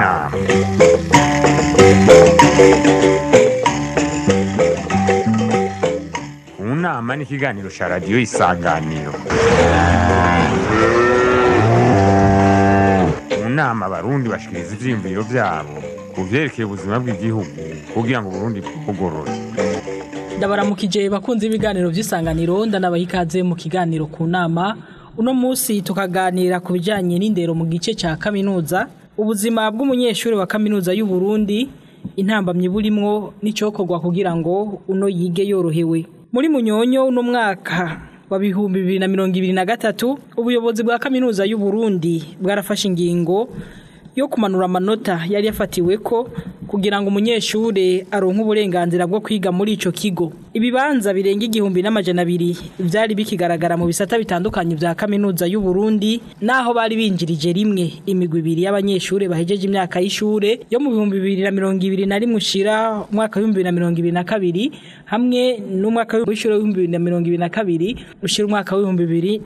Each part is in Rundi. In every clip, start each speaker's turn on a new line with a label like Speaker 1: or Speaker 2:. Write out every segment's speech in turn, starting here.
Speaker 1: nama. Mu nama ni ikiganiro cya radiyo Isanganiro. Mu nama abarundi bashikiriza ivyiyumviro vyabo ku vyerekeye ubuzima bw'igihugu kugira ngo Burundi bugorore.
Speaker 2: Ndabaramukije bakunze ibiganiro vy'Isanganiro, ndanabaha ikaze mu kiganiro ku nama. Uno musi tukaganira ku bijanye n'indero mu gice ca kaminuza, ubuzima bw'umunyeshuri wa kaminuza y'u Burundi, intambamye burimwo n'icokorwa kugira ngo uno yige yorohewe. Muri Munyonyo uno mwaka wa 2023 ubuyobozi bwa kaminuza y'u Burundi bwarafashe ingingo yo kumanura amanota yari yafatiwe ko kugira ngo umunyeshure aronke uburenganzira bwo kwiga muri ico kigo. Ibibanza birenga 1200 vyari bikigaragara mu bisata bitandukanye vya kaminuza y'u Burundi, naho bari binjirije rimwe imigwi ibiri y'abanyeshure bahejeje imyaka y'ishure yo mu 2021 ushira umwaka wa 2022 hamwe n'umwaka w'ishure wa 2022 ushira umwaka wa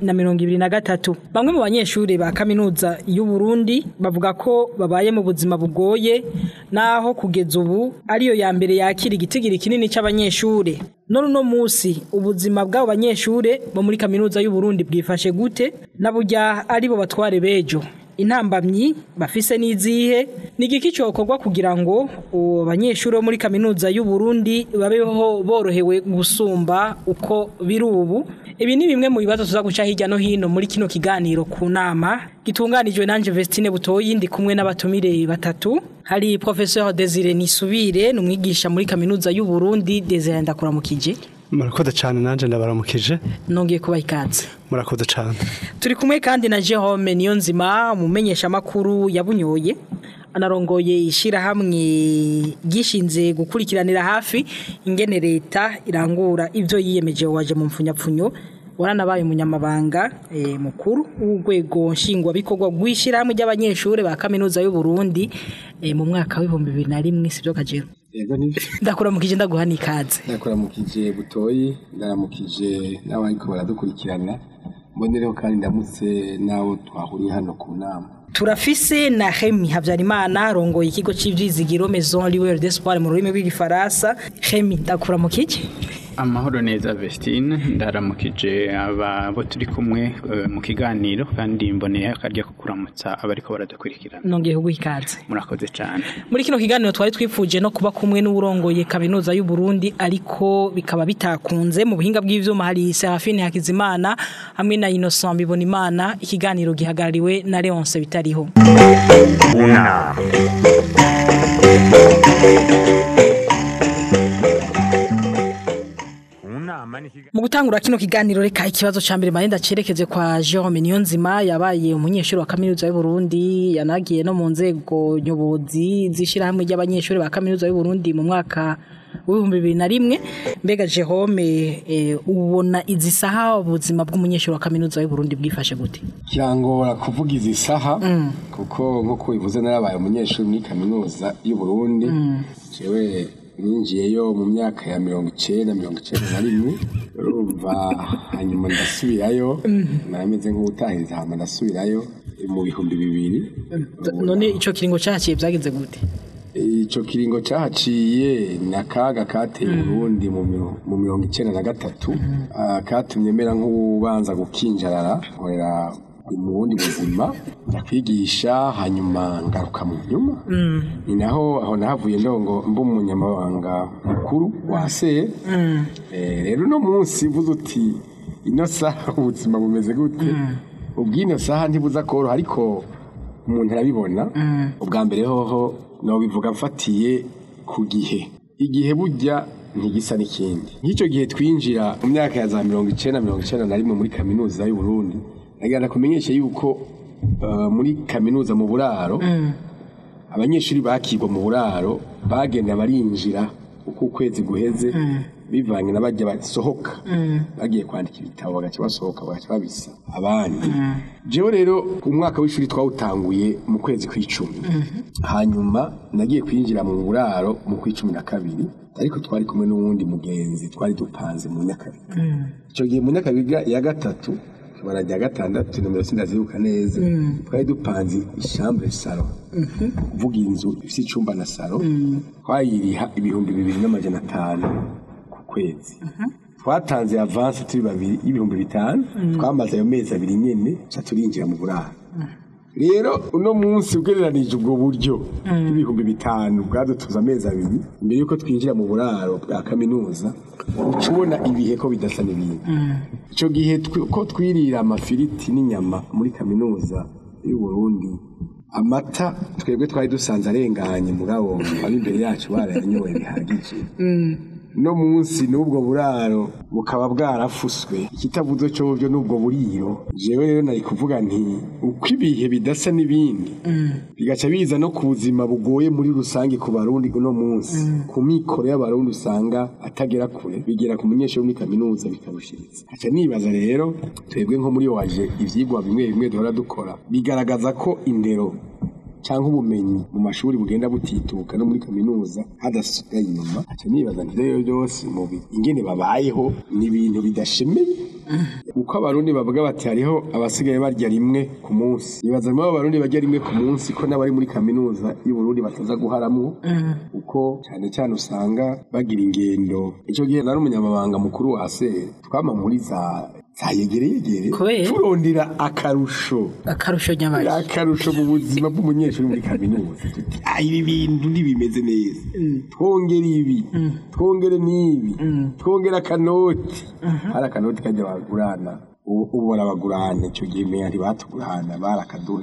Speaker 2: 2023. Bamwe mu banyeshure ba kaminuza y'u Burundi bavuga ko babaye mu buzima bugoye, naho kugeza ubu ariyo ya mbere yakira igitigiri kinini c'abanyeshure. None uno musi ubuzima bw'abo banyeshure bo muri kaminuza y'u Burundi bwifashe gute, na burya aribo batware bejo? Intambamyi bafise n'izihe? Ni igiki cokorwa kugira ngo abanyeshure bo muri kaminuza y'u Burundi babeho borohewe gusumba uko biri ubu? Ibi ni bimwe mu bibazo tuza guca hirya no hino muri kino kiganiro ku nama gitunganijwe nanje Vestine Butoyi, ndi kumwe n'abatumire batatu. Hari Professeur Desire Nisubire, numwigisha muri kaminuza y'u Burundi. Desire, ndakuramukije.
Speaker 3: Murakoze cyane, nanje ndabaramukije.
Speaker 2: Nongeye kubaha ikaze.
Speaker 3: Murakoze cyane.
Speaker 2: Turi kumwe kandi na Jerome Niyonzima, umumenyesha makuru yabunyoye, anarongoye ishirahamwe gishinze gukurikiranira hafi ingene leta irangura ivyo yiyemeje. Waje mu mfunyapfunyo, waranabaye umunyamabanga mukuru w'urwego nshingwa bikorwa gwishirahamwe ry'abanyeshure ba kaminuza y'u Burundi mu mwaka wa 2021, sivyo Kajero?
Speaker 4: Yego nivyo.
Speaker 2: Ndakuramukije, ndaguha n'ikaze.
Speaker 4: Ndakuramukije Butoyi, ndaramukije n'abariko baradukurikirana, mbonereho kandi ndamutse nawo twahuriye hano ku nama.
Speaker 2: Turafise na Remy Havyarimana, rongoye ikigo c'Ivyizigiro Maison Libre d'Espoir mu rurimi rw'igifaransa. Remy, ndakuramukije.
Speaker 5: Amahoro neza Vestine, ndaramukije abo turi kumwe mu kiganiro, kandi mboneye akarya ko kuramutsa abariko baradukurikirana.
Speaker 2: Nongeye kuguha ikaze.
Speaker 5: Murakoze cyane.
Speaker 2: Muri kino kiganiro twari twifuje no kuba kumwe n'urongoye kaminuza y'u Burundi, ariko bikaba bitakunze. Mu buhinga bw'ivyuma hari Serafine Hakizimana hamwe na Innocent Bibonimana. Ikiganiro gihagarariwe na Leonce Bitariho.
Speaker 1: Una.
Speaker 2: Mu gutangura kino kiganiro, reka ikibazo ca mbere mahenda cerekeze kwa Jerome Niyonzima. Yabaye umunyeshuri wa kaminuza y'u Burundi, yanagiye no mu nzego nyobozi zishirahamwe ry'abanyeshuri ba kaminuza y'u Burundi mu mwaka wa 2021. Mbega Jerome, ubona izi saha ubuzima bw'umunyeshuri wa kaminuza y'u Burundi bwifashe gute?
Speaker 4: Kirangora kuvuga izi saha kuko nkuko bivuze narabaye umunyeshuri muri kaminuza y'u Burundi. Jewe ninjiyeyo mu myaka ya 1991, urumva hanyuma ndasubirayo, narameze nk'utahiriza hama ndasubirayo mu 2000.
Speaker 2: None ico kiringo cyahaciye byagenze gute?
Speaker 4: Ico kiringo cyahaciye nakaga kateye Burundi mu 1993, katumye mera nk'ubanza gukinjarara nkorera mu bundi buzima, ndakwigisha hanyuma ngaruka mu nyuma. Ni naho aho nahavuye ndongo mbu umunyamabanga mukuru wa se. Rero no munsi uvuze uti ino saha ubuzima bumeze gute, ubwino saha ntibuza koroha, ariko umuntu arabibona. Ubwa mbere hoho no bivuga mfatiye ku gihe. Igihe burya ntigisa n'ikindi. Nk'icyo gihe twinjira mu myaka ya za 1991 muri kaminuza y'u Burundi, nagenda kumenyesha yuko muri kaminuza mu buraro abanyeshuri bakigwa mu buraro bagenda barinjira uko ukwezi guheze, bivanye n'abajya basohoka bagiye kwandika ibitabo bagaca basohoka bagaca babisa abandi. Jewe rero umwaka w'ishuri twawutanguye mu kwezi kw'icumi, hanyuma nagiye kwinjira mu buraro mu kw'icumi na kabiri, ariko twari kumwe n'uwundi mugenzi twari dupanze mu Nyakabiga. Icyo gihe mu Nyakabiga ya gatatu tubara rya gatandatu nomero sindaziruka neza twari dupanze chambre salon kuvuga inzu ifite icumba na salon twayiriha 2,250 ku kwezi twatanze avance turi babiri 5,000 twamaze ayo mezi abiri nyene turinjira mu buraro rero uno munsi ugereranije ubwo buryo 5,000 bwadutuza amezi abiri mbere yuko twinjira mu buraro bwa kaminuza ucubona ibihe ko bidasa n'ibindi ico gihe ko twirira amafiriti n'inyama muri kaminuza y'u Burundi amata twebwe twari dusanze arenganye mugabo ari imbere yacu barayanyoye bihagije no munsi n'ubwo buraro bukaba bwarafuswe ikitavuze cyo byo n'ubwo buriro jewe rero nari kuvuga nti uko ibihe bidasa n'ibindi bigaca biza no kubuzima bugoye muri rusange ku barundi no munsi ku mikoro y'abarundi usanga atagera kure bigera ku munyeshuri muri kaminuza bikarushiriza aca nibaza rero twebwe nko muri waje ivyigwa bimwe bimwe duhora dukora bigaragaza ko indero cyangwa ubumenyi mu mashuri bugenda butituka no muri kaminuza hadasigaye inyuma aca nibaza nti rero byose mu ingene babayeho ni ibintu bidashemeye uko abarundi bavuga bati hariho abasigaye barya rimwe ku munsi nibaza mo abarundi barya rimwe ku munsi ko n'abari muri kaminuza y'u Burundi bataza guharamwo uko cyane usanga bagira ingendo ico gihe nari umunyamabanga mukuru wa ASE twama muri za yegereye turondera akarusho nyabaye akarusho mu buzima bw'umunyeshuri muri kaminuza ibi bintu ntibimeze neza twongere n'ibi twongera akanoti hari akanoti kajya bagurana ubora bagurana icyo gihe meya ntibatugurana barakadure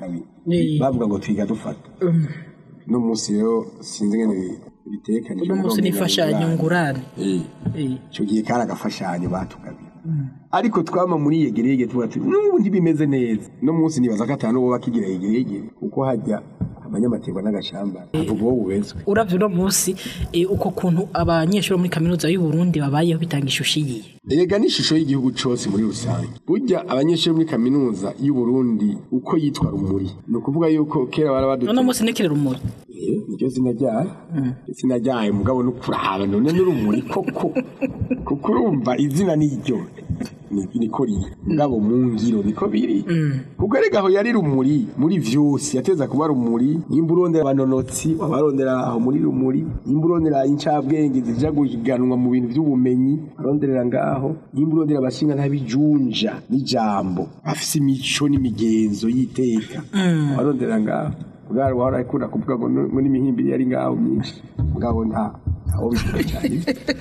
Speaker 4: bavuga ngo twiga dufata no munsi rero sinzi ngene bitekanye
Speaker 2: no munsi nifashanyo ngurane
Speaker 4: icyo gihe kari agafashanyo batugabira ariko twama muri yegereye tuba n'ubu ntibimeze neza no munsi nibaza ko atanu bo bakigira yegereye kuko hajya abanyamategwa n'agashamba avuga uwo ubezwe
Speaker 2: uravye no munsi uko kuntu abanyeshuri muri kaminuza y'u Burundi babayeho bitanga ishusho yiye
Speaker 4: erega n'ishusho y'igihugu cyose muri rusange burya abanyeshuri muri kaminuza y'u Burundi uko yitwa rumuri no kuvuga yuko kera barabadutse
Speaker 2: no munsi nekere rumuri
Speaker 4: nicyo zina ryaye mugabo no kuraba none n'urumuri koko urumva izina n'iryo niko riri ngabo mu ngiro niko biri kuko erega aho yari rumuri muri vyose yateza kuba rumuri imburondera abanonotsi wabarondera aho muri rumuri imburondera incabwenge zija guhiganwa mu bintu by'ubumenyi aronderera ngaho imburondera abashinga ntabijunja n'ijambo afise imico n'imigenzo yiteka aronderera ngaho bwari warakunda kuvuga ngo muri mihimbiri yari ngaho myinshi ngabo aho bishobora cyane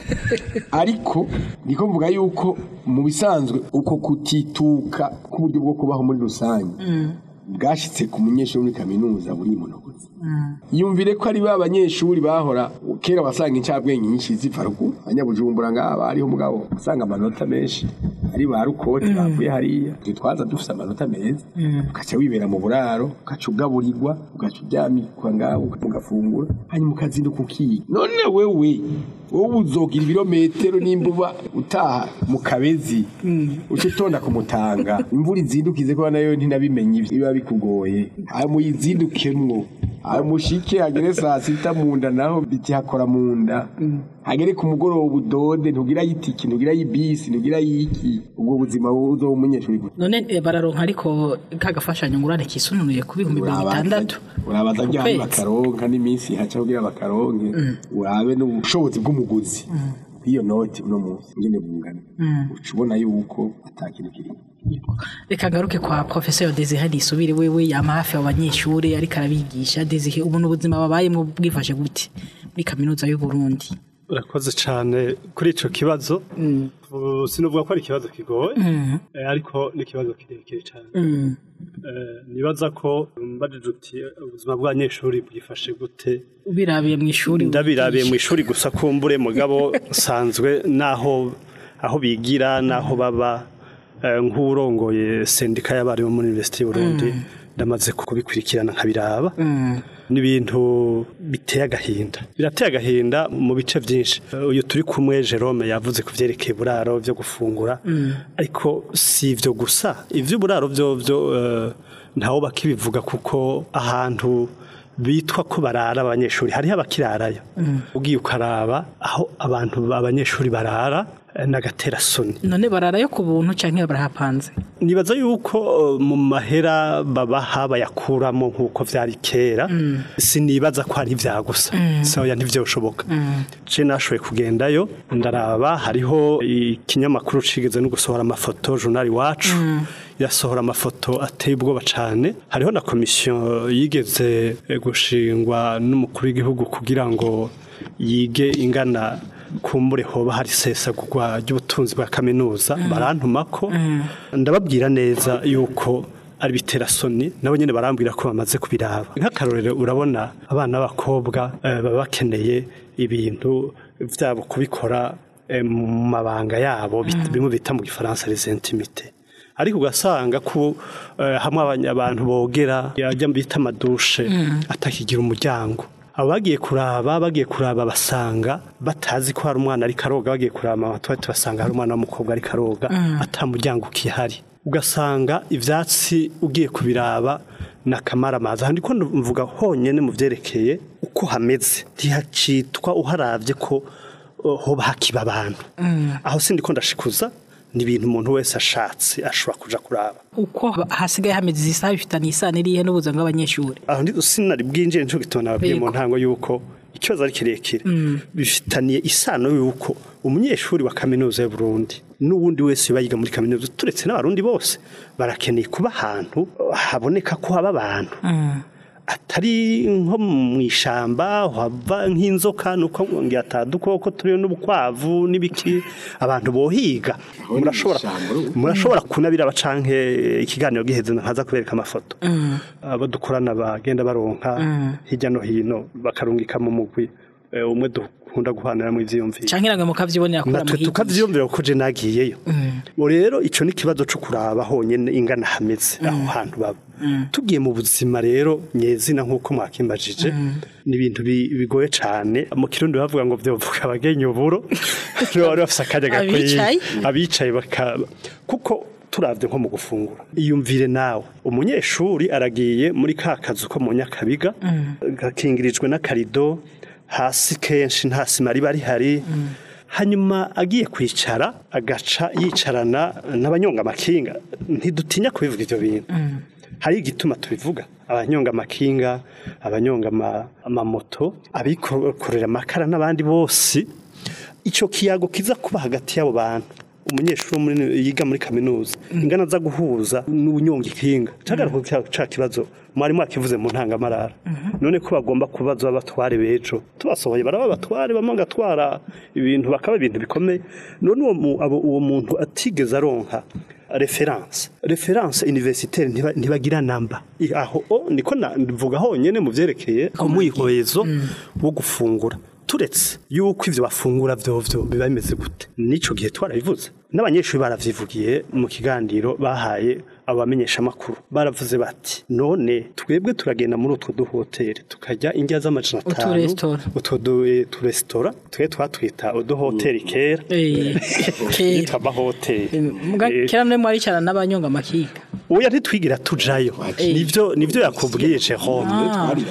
Speaker 4: ariko niko mvuga yuko mu bisanzwe uko kutituka k'uburyo bwo kubaho muri rusange bwashitse ku munyeshuri muri kaminuza buri munogozi yumvire ko ari ba banyeshuri bahora kera wasanga incabwenge nyinshi zivarugu abanyabujumbura ngaba ariho mugabo usanga amanota menshi ari ba rukoti bavuye hariya twaza dufite amanota meza ugaca wibera mu buraro ugaca ugaburirwa ugaca uryamikwa ngaho mugafungura hanyuma ukazinduka ukiga none wowe uzogira ibirometero nimbuba utaha mu kabezi uca utonda kumutanga imvura izindukize ko nayo ntinabimenye biba bikugoye muyizindukemwo mushike hagere saa sita mu nda naho biti hakora mu nda hagere ku mugoroba ubudode ntugira yitiki ntugira yibisi ntugira yiki ubwo buzima buzo umunyeshuri
Speaker 2: none bararonka ariko kagafashanyo ngurane kisununuye ku 600
Speaker 4: urabaza byari bakaronka n'iminsi haca kugira bakaronke urabe n'ubushobozi bw'umuguzi iyo noti uno munsi ngene bungana ucubona yuko atakintu kiri
Speaker 2: reka garuke kwa professeur Desire disubire wewe yamahafi abanyeshuri ariko arabigisha Desire ubu n'ubuzima babayemo bwifashe gute muri kaminuza y'u Burundi
Speaker 3: urakoze cyane kuri ico kibazo sinovuga ko ari ikibazo kigoye ariko ni ikibazo kirekire cyane nibaza ko mbajije uti ubuzima bw'abanyeshuri bwifashe gute
Speaker 2: ubirabiye mu ishuri
Speaker 3: ndabirabiye mu ishuri gusa kumbure mugabo sanzwe naho aho bigira naho baba nk'urongoye sendika y'abari muri University Burundi ndamaze kubikurikirana nkabiraba n'ibintu biteye agahinda birateye agahinda mu bice byinshi uyu turi kumwe Jerome yavuze ku vyerekeye buraro byo gufungura ariko si ivyo gusa ivyo buraro byo ntawo bakibivuga kuko ahantu bitwa ko barara abanyeshuri hariho abakirarayo ugiye ukaraba aho abanyeshuri barara nagatera soni
Speaker 2: none bararayo ku buntu canke barahapanze
Speaker 3: nibaza yuko mu mahera babaha bayakuramo nk'uko vyari kera sinibaza ko ari vyagusa soya ntivyoshoboka je nashoboye kugendayo ndaraba hariho ikinyamakuru cigeze no gusohora amafoto journal wacu yasohora amafoto ateye ubwoba cane hariho na komisiyo yigeze gushingwa n'umukuru w'igihugu kugira ngo yige ingana kumbure hoba hari sesagurwa ry'ubutunzi bwa kaminuza barantumako ndababwira neza yuko ari biterasoni nabo nyene barambwira ko bamaze kubiraba nk'akarorero urabona abana b'abakobwa baba bakeneye ibintu vyabo kubikora mu mabanga yabo bimwe bita mu gifaransa les intimités ariko ugasanga ko hamwe abantu bogera yajya bita amadushe atakigira umuryango abagiye kuraba basanga batazi ko hari umwana ari karoga bagiye kuraba abatwati basanga hari umwana w'umukobwa ari karoga atamuryango ukihari ugasanga ivyatsi ugiye kubiraba nakamara handi ko mvuga honyene mu vyerekeye uko hameze ntihacitwa uharavye ko hoba hakiba abantu aho sindi ko ndashikuza ni ibintu umuntu wese ashatse ashobora kuja kuraba
Speaker 2: uko hasigaye hameze isaha bifitanye isano irihe n'ubuzima bw'abanyeshuri
Speaker 3: aho ndi sinari bwinjire nico gitona ababwiye mu ntango yuko ikibazo ari kirekire bifitaniye isano yuko umunyeshuri wa kaminuza y'u Burundi n'uwundi wese yiga muri kaminuza turetse n'abarundi bose barakeneye kuba ahantu haboneka ko haba abantu atari nko mwishamba hava nk'inzoka nuko ngi atadukoko turiyo n'ubukwavu nibiki abantu bohiga murashobora kunabira abacanke ikiganiro giheze nkaza kubereka amafoto abadukorana bagenda baronka hirya no hino bakarungika mu mugwi umwe dukunda guhanira mu ivyiyumviro
Speaker 2: canke namwe mukavyibonera kora
Speaker 3: muhigi tukavyiyumvira ko je nagiyeyo rero ico ni kibazo cyo kuraba honyene ingana hameze aho hantu baba tugiye mu buzima rero nyezina nkuko mwakimbajije ni ibintu bigoye cane mu kirundi bavuga ngo byovuga abagenye uburo rero bafisa kaje gakwiye abicaye kuko turavye nko mu gufungura iyumvire nawe umunyeshuri aragiye muri ka kazu ko mu Nyakabiga gakingirijwe n'akarido hasi kenshi nta sima riba rihari hanyuma agiye kwicara agaca yicarana n'abanyonga amakinga ntidutinya kubivuga ivyo bintu hari igituma tubivuga abanyonga amakinga abanyonga amamoto abikorera amakara n'abandi bose ico kiyago kiza kuba hagati y'abo bantu umunyeshuri yiga muri kaminuza ingana za guhuza n'ubunyonga ikinga cyagaruka ca kibazo mwari mwakivuze mu ntangamarara none ko bagomba kubaza abatware bejo tubasohoye baraba batware bamanga twara ibintu bakaba ibintu bikomeye none uwo muntu atigeze aronka reference universitaire ntibagira namba aho niko ndivuga honyene mu vyerekeye umwihoyezo wo gufungura turetse yuko ivyo bafungura vyovyo biba bimeze gute nico gihe twarabivuze n'abanyeshuri baravyivugiye mu kiganiro bahaye abamenyesha makuru baravuze bati none twebwe turagenda muri utwo duhoteli tukajya indya z'amajana 5 utwo restaurant twe twatwita uduhoteli kera yitwa mahoteli
Speaker 2: kera mwe mwari cyana n'abanyonga makiga
Speaker 3: oya ntitwigira tujayo nivyo yakubwiye Jerome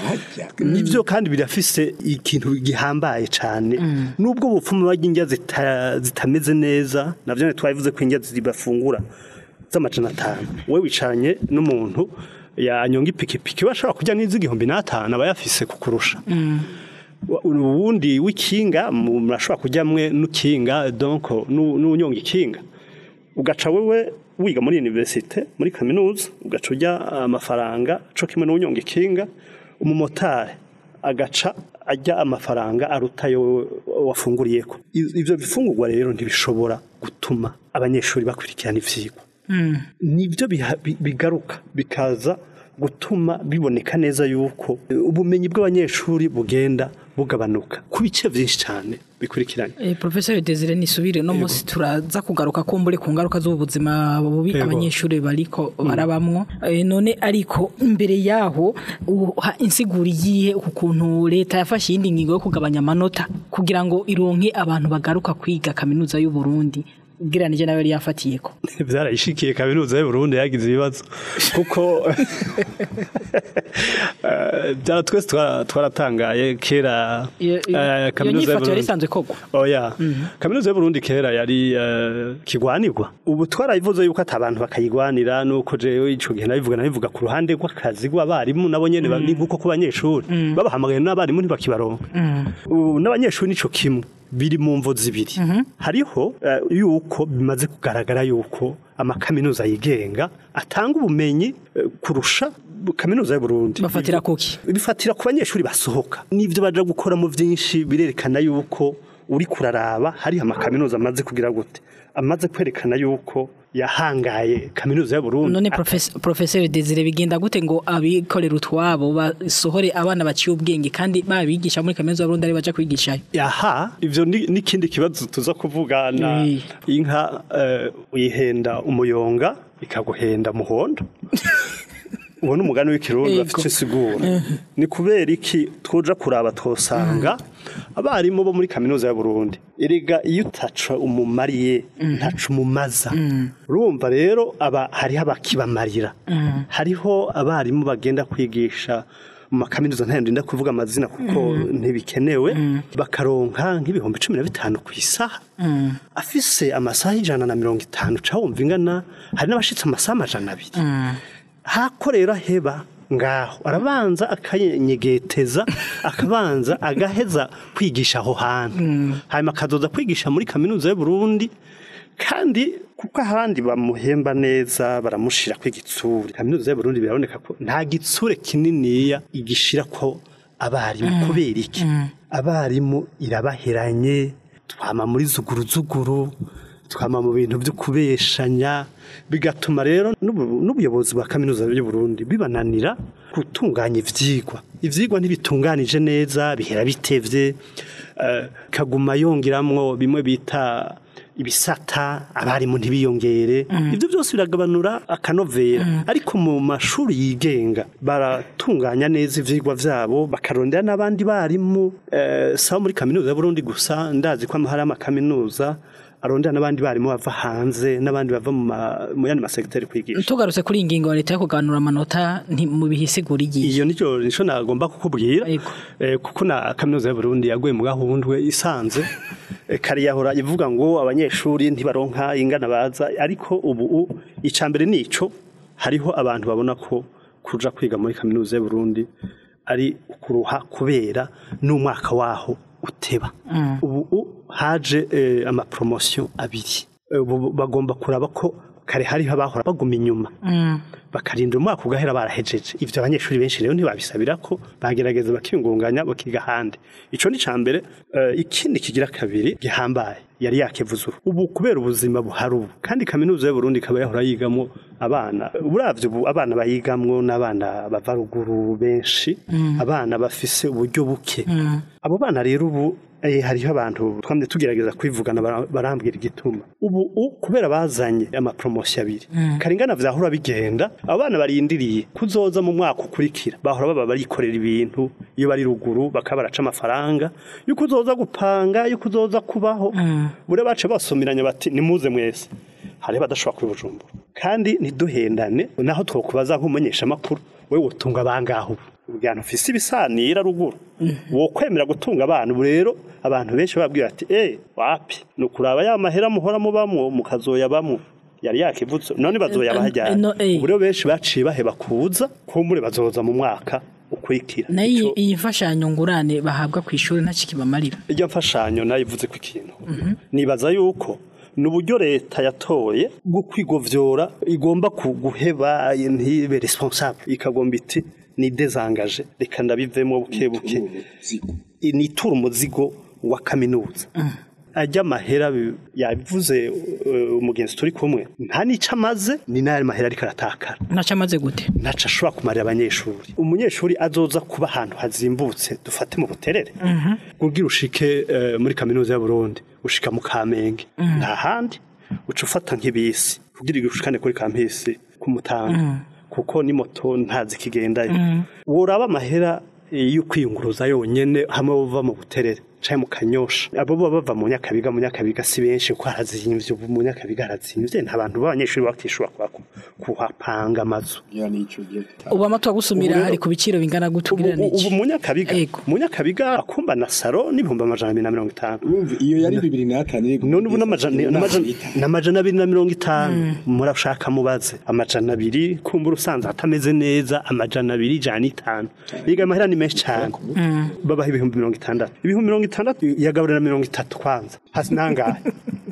Speaker 3: nivyo kandi birafise ikintu gihambaye cyane nubwo bupfumu bagindya zitameze neza navyo twabivuze ko indya zibafungura z'amajana 5 we wicaranye n'umuntu yanyonga ipikipiki bashobora kujya n'iz'igihumbi n'atanu abayafise kukurusha ubundi w'ikinga murashobora kujyamwe n'ukinga donc n'unyonga ikinga ugaca wewe wiga muri universite muri kaminuza ugaca ujya amafaranga co kimwe n'unyonga ikinga umumotari agaca ajya amafaranga arutayo wafunguriyeko ivyo bifungurwa rero ntibishobora gutuma abanyeshuri bakurikirana ivyigwa nibyo bigaruka bikaza gutuma biboneka neza yuko ubumenyi bw'abanyeshuri bugenda bugabanuka ku bice byinshi cyane bikurikiranye
Speaker 2: Professor Desire nisubire no musi turaza kugaruka kumbure ku ngaruka z'ubuzima bubi abanyeshuri bariko barabamwo none ariko imbere yaho insiguri yihe ukuntu leta yafashe indi ngingo yo kugabanya amanota kugira ngo ironke abantu bagaruka kwiga kaminuza y'u Burundi ugereranije nawe yari yafatiyeko
Speaker 3: byarayishikiye kaminuza y'u Burundi yagize ibibazo kuko byara twese twaratangaye kera
Speaker 2: kaminuza y'u Burundi isanzwe kogwa
Speaker 3: oya kaminuza y'u Burundi kera yari kigwanirwa ubu twarayivuze yuko atabantu bakayigwanira nuko jewe ico gihe nabivuga ku ruhande rw'akazi rw'abarimu nabo nyene bari nkuko ku banyeshuri babahamagaye n'abarimu ntibakibaronka n'abanyeshuri nico kimwe biri mu mvo zibiri hariho yuko bimaze kugaragara yuko amakaminuza yigenga atanga ubumenyi kurusha kaminuza y'u Burundi
Speaker 2: bafatira kuki
Speaker 3: bifatira ku banyeshuri basohoka n'ivyo baje gukora mu vyinshi birerekana yuko uri kuraraba hari amakaminuza amaze kugira gute amaze kwerekana yuko yahangaye kaminuza y'u Burundi
Speaker 2: none professeur Desire bigenda gute ngo abikorera utwabo basohore abana baciye ubwenge kandi babigisha muri kaminuza y'u Burundi ari baje kwigishayo
Speaker 3: yaha ivyo nikindi kibazo tuza kuvugana inka uyihenda umuyonga ikaguhenda muhondo ubona umugani w'ikirundi bafite sigura ni kubera iki twoja kuraba twosanga abarimu bo muri kaminuza y'u Burundi erega iyo utaca umumariye ntaca umumaza urumva rero hariho abakibamarira hariho abarimu bagenda kwigisha mu makaminuza ntayandinda kuvuga amazina kuko ntibikenewe bakaronka nk'ibihumbi 15 ku isaha afise amasaha 150 cawumva ingana hari n'abashitse amasaha 200 hakorera heba ngaho arabanza akanyegeteza akabanza agaheza kwigisha aho hantu hanyuma akazoza kwigisha muri kaminuza y'u Burundi kandi kuko abandi bamuhemba neza baramushira kw'igitsure kaminuza y'u Burundi biraboneka ko nta gitsure kininiya igishira ko abarimu kubera iki abarimu irabaheranye twama muri zuguru twama mu bintu byo kubeshanya bigatuma rero n'ubuyobozi bwa kaminuza y'u Burundi bibananira gutunganya ivyigwa ntibitunganije neza bihera bitevye kaguma yongeramwo bimwe bita ibisata abarimu ntibiyongere ivyo byose biragabanura akanovera ariko mu mashuri yigenga baratunganya neza ivyigwa vyabo bakarondera n'abandi barimu sawa muri kaminuza y'u Burundi gusa ndazi ko hari amakaminuza arondera n'abandi barimo bava hanze n'abandi bava mu yandi masegiteri kwigisha
Speaker 2: tugarutse kuri ingingo ya leta yo kuganura amanota mu bihisigura igiye
Speaker 3: iyo nico nagomba kukubwira kuko na kaminuza y'u Burundi yaguye mu gahundwe isanze kari yahora ivuga ngo abanyeshuri ntibaronka ingana baza ariko ubu icambere nico hariho abantu babona ko kuja kwiga muri kaminuza y'u Burundi ari kuruha kubera n'umwaka waho uteba ubu haje ama promotion abiri bagomba kuraba ko kare hari abahora baguma inyuma bakarinda umwaka ugahera barahejeje ivyo abanyeshuri benshi rero ntibabisabira ko bagerageza bakingunganya bakiga hande ico ni cambere ikindi kigira kabiri gihambaye yari yakevuzuru ubu kubera ubuzima buhari ubu kandi kaminuza y'u Burundi kaba yahora yigamo abana uburavyo abana bayigamwo n'abana bava ruguru benshi abana bafise uburyo buke abo bana rero ubu hariho abantu twamye tugerageza kwivugana barambwira igituma ubu kubera bazanye ama promotion abiri karingana vyahora bigenda abana barindiriye kuzoza mu mwaka ukurikira bahora baba barikorera ibintu iyo bari ruguru bakabaraca amafaranga yuko uzoza gupanga yuko uzoza kubaho bure bace basomiranya bati nimuze mwese hari badashobora kwibujumbura kandi ntiduhendane naho twokubaza nk'umumenyesha makuru wewe utunga bangaho ubwantu ufise ibisanira ruguru wo kwemera gutunga abantu rero abantu benshi babwira ati wapi nukuraba ya mahera muhora mubamwo mukazoyabamwo yari yakivutse none bazoyabahajyana rero benshi baciye baheba kuza kumbure bazoza mu mwaka ukurikira
Speaker 2: nayo iyi mfashanyo ngurane bahabwa ku ishuri ntakikibamarira
Speaker 3: iryo mfashanyo nayivuze ku ikintu nibaza yuko n'uburyo leta yatoye bwo kwigovyora igomba guheba ntibe responsable ikagomba iti ni dezangaje reka ndabivemo buke nitura umuzigo wa kaminuza ajya mahera yabivuze umugenzi turi kumwe nta nica amaze ni nayo mahera ariko aratakara
Speaker 2: ntaca amaze gute
Speaker 3: ntaca ashobora kumarira abanyeshuri umunyeshuri azoza kuba ahantu hazimbutse dufate mu buterere kugira ushike muri kaminuza y'u Burundi ushika mu Kamenge nta handi uca ufata nk'ibisi kugira ushikane kuri kampisi kumutanga kuko ni moto ntazi kigendayo woraba amahera yo kwiyunguruza yonyene hamwe uva mu buterere canke mu Kanyosha abo bava mu Nyakabiga si benshi ko harazimvye ubu mu Nyakabiga harazimvye nta bantu b'abanyeshuri batishura kuhapanga amazu
Speaker 4: yani ico gihe
Speaker 2: ubu amatwa gusumira hari ku biciro bingana gutugira n'iki
Speaker 3: ubu mu Nyakabiga akumba na saro n'ibihumbi 250
Speaker 4: iyo yari 2005
Speaker 3: none ubu n'amajana 250 murashaka mubaze amajana 2 kumbura usanze atameze neza amajana 250 biga amahera ni menshi cyane babaha ibihumbi 60 ibihumbi 60 yagaburira 30 kwanza hasi nangahe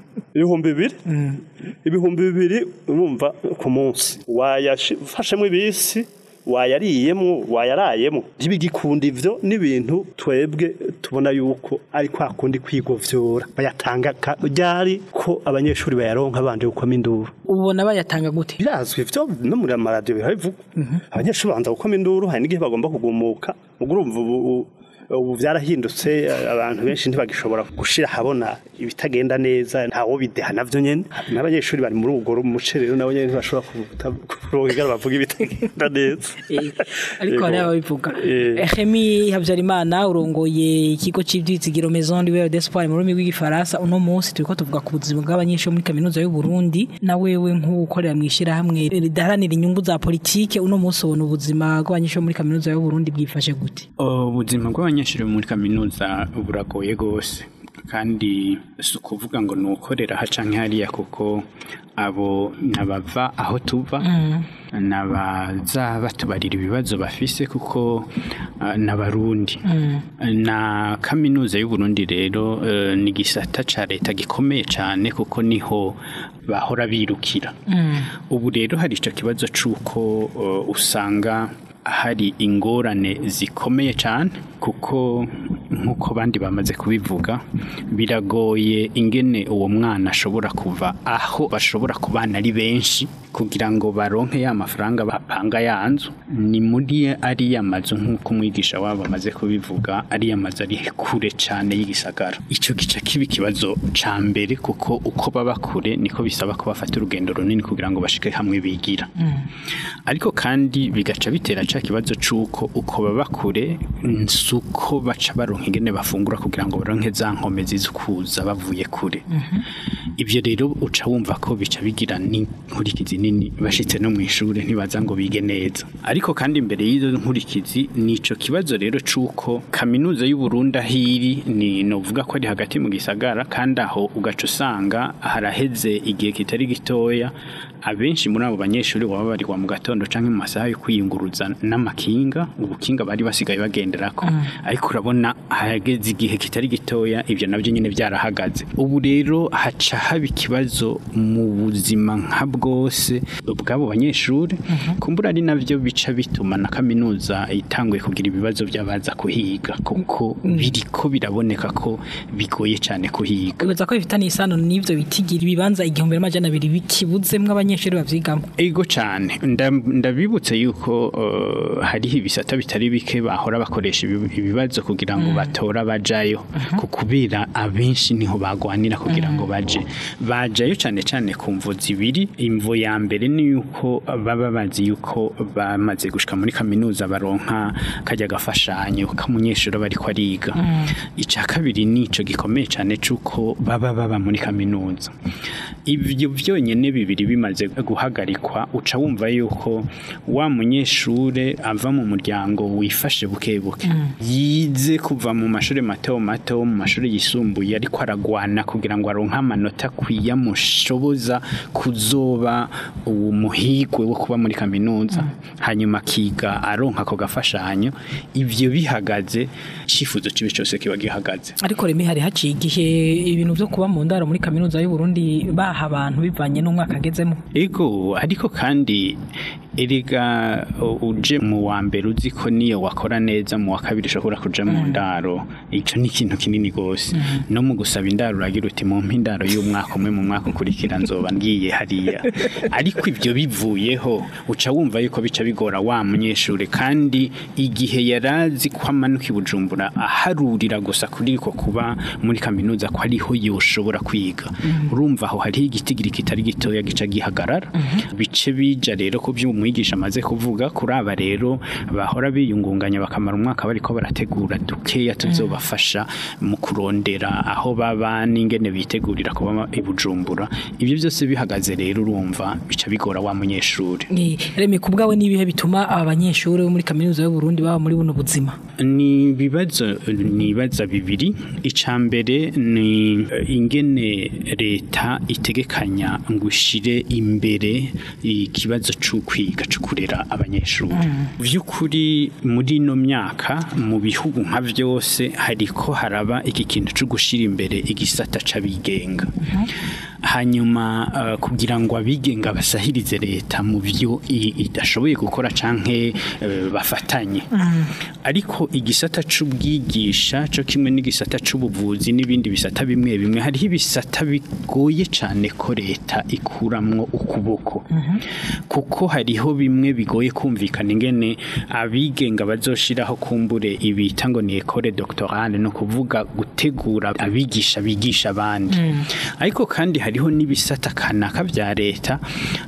Speaker 3: ibihumbi 2 urumva ku munsi wayafashemo ibisi wayariyemo wayarayemo ntibigikunda ivyo n'ibintu twebwe tubona yuko ari kwa kundi kwigovyora bayatanga ryari ko abanyeshuri bayaronka banje gukoma induru
Speaker 2: ubona bayatanga gute
Speaker 3: birazwi ivyo no muri amaradio biravuga abanyeshuri banza gukoma induru hari n'igihe bagomba kugumuka urumva ubu byarahindutse abantu benshi ntibagishobora gushira habona ibitagenda neza ntawo bideha navyo nyene n'abanyeshuri bari muri ubwo muce rero nabo nyene ntibashobora kuvuga bavuga ibitagenda neza
Speaker 2: ariko hari ababivuga Remy Habyarimana urongoye ikigo cy'ibyizigiro Maison du Verre d'Espoir mu rurimi rw'igifaransa uno munsi turiko tuvuga ku buzima bw'abanyeshuri muri kaminuza y'u Burundi na wewe nk'ukorera mwishira hamwe ridaharanira inyungu za politike uno munsi ubona ubuzima bw'abanyeshuri muri kaminuza y'u Burundi bwifashe gute
Speaker 5: ubuzima bw'abanyeshuri muri kaminuza buragoye gose kandi si ukuvuga ngo nukorera hacanke hariya kuko abo nabava aho tuva nabaza batubarira ibibazo bafise kuko n'abarundi na kaminuza y'u Burundi rero ni gisata ca leta gikomeye cyane kuko niho bahora birukira ubu rero hari ico kibazo cuko usanga hari ingorane zikomeye cyane kuko nkuko bandi bamaze kubivuga biragoye ingene uwo mwana ashobora kuva aho bashobora kubana ari benshi kugira ngo baronke ya mafaranga bapanga yanzu ni muri ari yamazu nkuko umwigisha wabo amaze kubivuga ari yamazu ari kure cyane y'igisagara ico gice kibi kibazo ca mbere kuko uko baba kure niko bisaba ko bafata urugendo runini kugira ngo bashike hamwe bigira ariko kandi bigaca bitera ca kibazo cuko uko baba kure nsuko baca baronka ingene bafungura kugira ngo baronke za nkomezi zukuza bavuye kure ivyo rero uca wumva ko bica bigira n'inkurikizi nini bashitse no mw'ishure ntibaza ngo bige neza ariko kandi imbere y'izo nkurikizi nico kibazo rero cuko kaminuza y'u Burundi ahiri ni novuga ko ari hagati mu gisagara kandi aho ugaca usanga haraheze igihe kitari gitoya abenshi muri abo banyeshuri baba bari mu gatondo canke mu masaha yo kwiyunguruza n'amakinga ubukinga bari basigaye bagenderako ariko urabona hageze igihe kitari gitoya ivyo navyo nyene byarahagaze ubu rero haca haba ikibazo mu buzima nka bwose bw'abo banyeshuri kumbura ari navyo bica bituma na kaminuza itanguye kugira ibibazo by'abaza kuhiga kuko biriko biraboneka ko bigoye cyane kuhiga
Speaker 2: ubaza ko bifitanye isano n'ivyo bitigira ibibanza 1200 bikibuzemwe abanyeshuri bavyigamo ego
Speaker 5: cyane ndabibutse yuko hariho ibisata bitari bike bahora bakoresha ibibazo kugira ngo batora bajayo kubera abenshi niho bagwanira kugira ngo bajayo cyane cyane ku mvo zibiri imvo ya mbere ni yuko baba bazi yuko bamaze gushika muri kaminuza baronka kajya gafashanyo kamunyeshuri bari ko ariga ica kabiri nico gikomeye cyane cuko baba muri kaminuza ivyo byonyene bibiri bimaze guhagarikwa uca wumva yuko wa munyeshure ava mu muryango wifashe bukebuke yize kuva mu mashuri mato mu mashuri yisumbuye ariko aragwana kugira ngo aronke amanota kwiyamushoboza kuzoba umuhigwe wo kuba muri kaminuza hanyuma kiga aronka ko gafashanyo ivyo bihagaze cifuzo cibe cyose kiba gihagaze
Speaker 2: ariko remi hari haciye igihe ibintu byo kuba mu ndaro muri kaminuza y'u Burundi baha abantu bivanye n'umwaka agezemo
Speaker 5: ego ariko kandi erega uje mu wa mbere uzi ko niyo wakora neza mu wa kabiri ushobora kuja mu ndaro ico ni ikintu kinini gose no mu gusaba indaro uragira uti mu mpindaro y'umwaka umwe mu mwaka ukurikira nzoba ngiye hariya ariko ivyo bivuyeho uca wumva yuko bica bigora wa munyeshure kandi igihe yarazi ko amanuka ibujumbura aharurira gusa kuri ko kuba muri kaminuza ko ariho yoshobora kwiga urumva aho hari igitigiri kitari gitoya gica gihagarara bice bija rero ko mwigisha amaze kuvuga kuri aba rero bahora biyungunganya bakamara umwaka bariko barategura dukeya tuzobafasha mu kurondera aho baba n'ingene bitegurira kuba i Bujumbura. Ibyo byose bihagaze rero urumva bica bigora wa munyeshuri.
Speaker 2: Remi kubgawe nibihe bituma aba banyeshuri bo muri kaminuza y'u Burundi baba muri buno buzima?
Speaker 5: Ni bibaza bibiri. Icambere ni ingene leta itegekanya ngushire imbere ikibazo c'ukwiga c'ukurera abanyeshuri. Vyukuri muri no myaka mu bihugu nka vyose hariko haraba iki kintu cyo gushira imbere igisata c'abigenga. Hanyuma kugira ngo abigenga basahirize leta mu byo idashoboye gukora canke bafatanye. Ariko igisata c'ubwigisha cyo kimwe n'igisata c'ubuvuzi n'ibindi bisata bimwe hariho ibisata bigoye cane ko leta ikuramwo ukuboko. Kuko hariho bimwe bigoye kumvikana ingene abigenga bazoshiraho kumbure ibita ngo ni école doctorale no kuvuga gutegura abigisha bigisha abandi. Ariko kandi hariho n'ibisata kanaka vya leta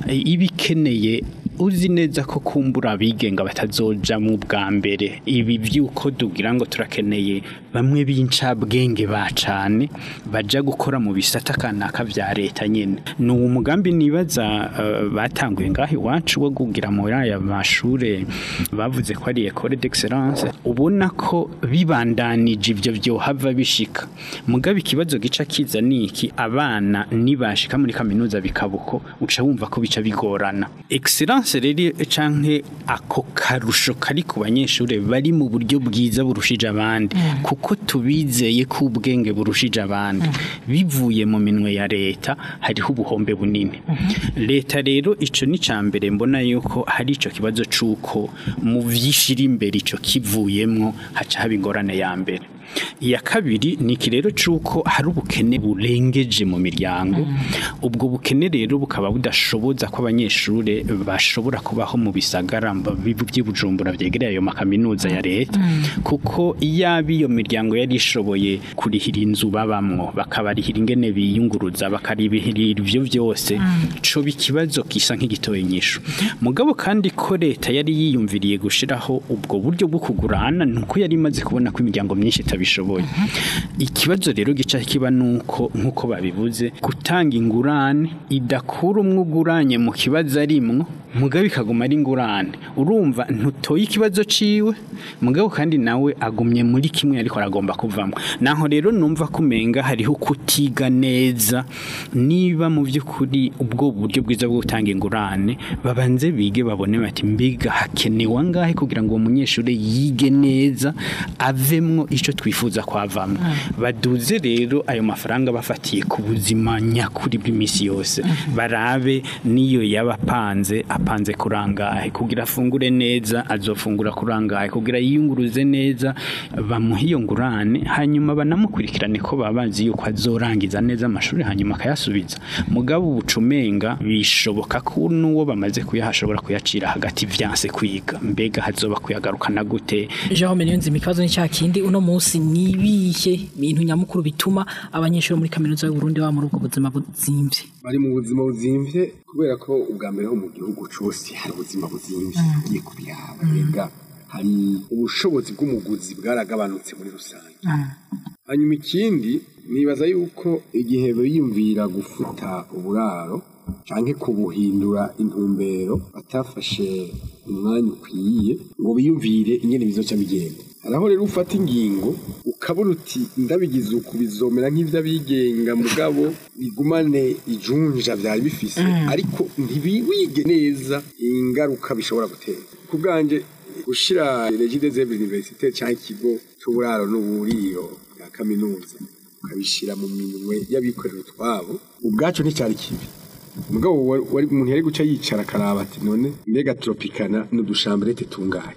Speaker 5: ibikeneye uzi neza ko kumbura abigenga batazoja mu bwa mbere. Ibi byuko dugira ngo turakeneye bamwe b'incabwenge bacane baja gukora mu bisata kanaka vya leta nyene. Ni umugambi nibaza batanguye ngaho iwacu wo kugira muri aya mashure bavuze ko ari école d'excellence. Ubona ko bibandanije ivyo byo hava bishika. Mugabe ikibazo gica kiza niki abana nibashika muri kaminuza bikabuko uca wumva ko bica bigorana. Excellence rero canke ako karusho kari ku banyeshure bari mu buryo bwiza burushije abandi kuko tubizeye ko ubwenge burushije abandi bivuye mu minwe ya leta hariho ubuhombe bunini. Leta rero ico ni cambere mbona yuko hari ico kibazo cuko mu vyishira imbere ico kivuyemwo haca haba ingorane ya mbere. Iya kabiri ni kirero cuko hari ubukene burengeje mu miryango. Ubwo bukene rero bukaba budashoboza ko abanyeshure bashobora kubaho mu bisagara by'i Bujumbura vyegereye ayo makaminuza ya leta. Kuko iyabi iyo miryango yari ishoboye kurihira inzu babamwo bakabarihira ingene biyunguruza bakaribihirira ivyo vyose co bikibazo kisa nk'igitoye nyisho. Mugabo kandi ko leta yari yiyumviriye gushiraho ubwo buryo bwo kugurana nuko yari imaze kubona ko imiryango myinshi bishoboye. Ikibazo rero gica kiba nuko nkuko babivuze gutanga ingurane idakura umwuguranye mu kibazo arimwo mugabe ikaguma ari ingurane. Urumva ntutoye ikibazo ciwe mugabo kandi nawe agumye muri kimwe ariko aragomba kuvamo. Naho rero numva kumenga hariho kutiga neza niba mu by'ukuri ubwo buryo bwiza bwo gutanga ingurane babanze bige babone bati mbiga hakenewe angahe kugira ngo umunyeshure yige neza avemwo ico twifuza kwavamo. Baduze rero ayo mafaranga bafatiye ku buzima nyakuri bw'imisi yose. Barabe niyo yabapanze apanze kurangahe kugira afungure neza azofungura kurangahe kugira yiyunguruze neza bamuhiyo ngurane hanyuma banamukurikirane ko babazi yuko azorangiza neza amashuri hanyuma akayasubiza. Mugabo ubucumenga bishoboka ko nuwo bamaze kuyahashobora kuyacira hagati vyanse kwiga mbega hazoba kuyagarukana gute.
Speaker 2: Jean Menionzi imikazo ni cyakindi uno munsi nibihe bintu nyamukuru bituma abanyeshuri muri kaminuza y'u Burundi ba muri ubwo buzima buzimvye.
Speaker 4: Bari mu buzima buzimvye kubera ko ubwa mbere ho mu gihugu cyose hari ubuzima buzimvye ugiye kubiraba mbega hari ubushobozi bw'umuguzi bwaragabanutse muri rusange. Hanyuma ikindi nibaza yuko igihe biyumvira gufuta uburaro canke kubuhindura intumbero batafashe umwanya ukwiye ngo biyumvire ingene bizoca bigenda. Haraho rero ufata ingingo ukabona uti ndabigize uku bizomera nk'ivyabigenga mugabo bigumane ijunja vyari bifise ariko ntibibige neza ingaruka bishobora gutera. Kubganje gushira Regide Zebra Université cyangwa ikigo cy'uburaro n'uburiro bwa kaminuza ukabishira mu minwe y'abikorera twabo ubwacu nticyari kibi. Mugabo wari umuntu yari guca yicara karaba ati none mbega tropicana n'udushambrete tungaye.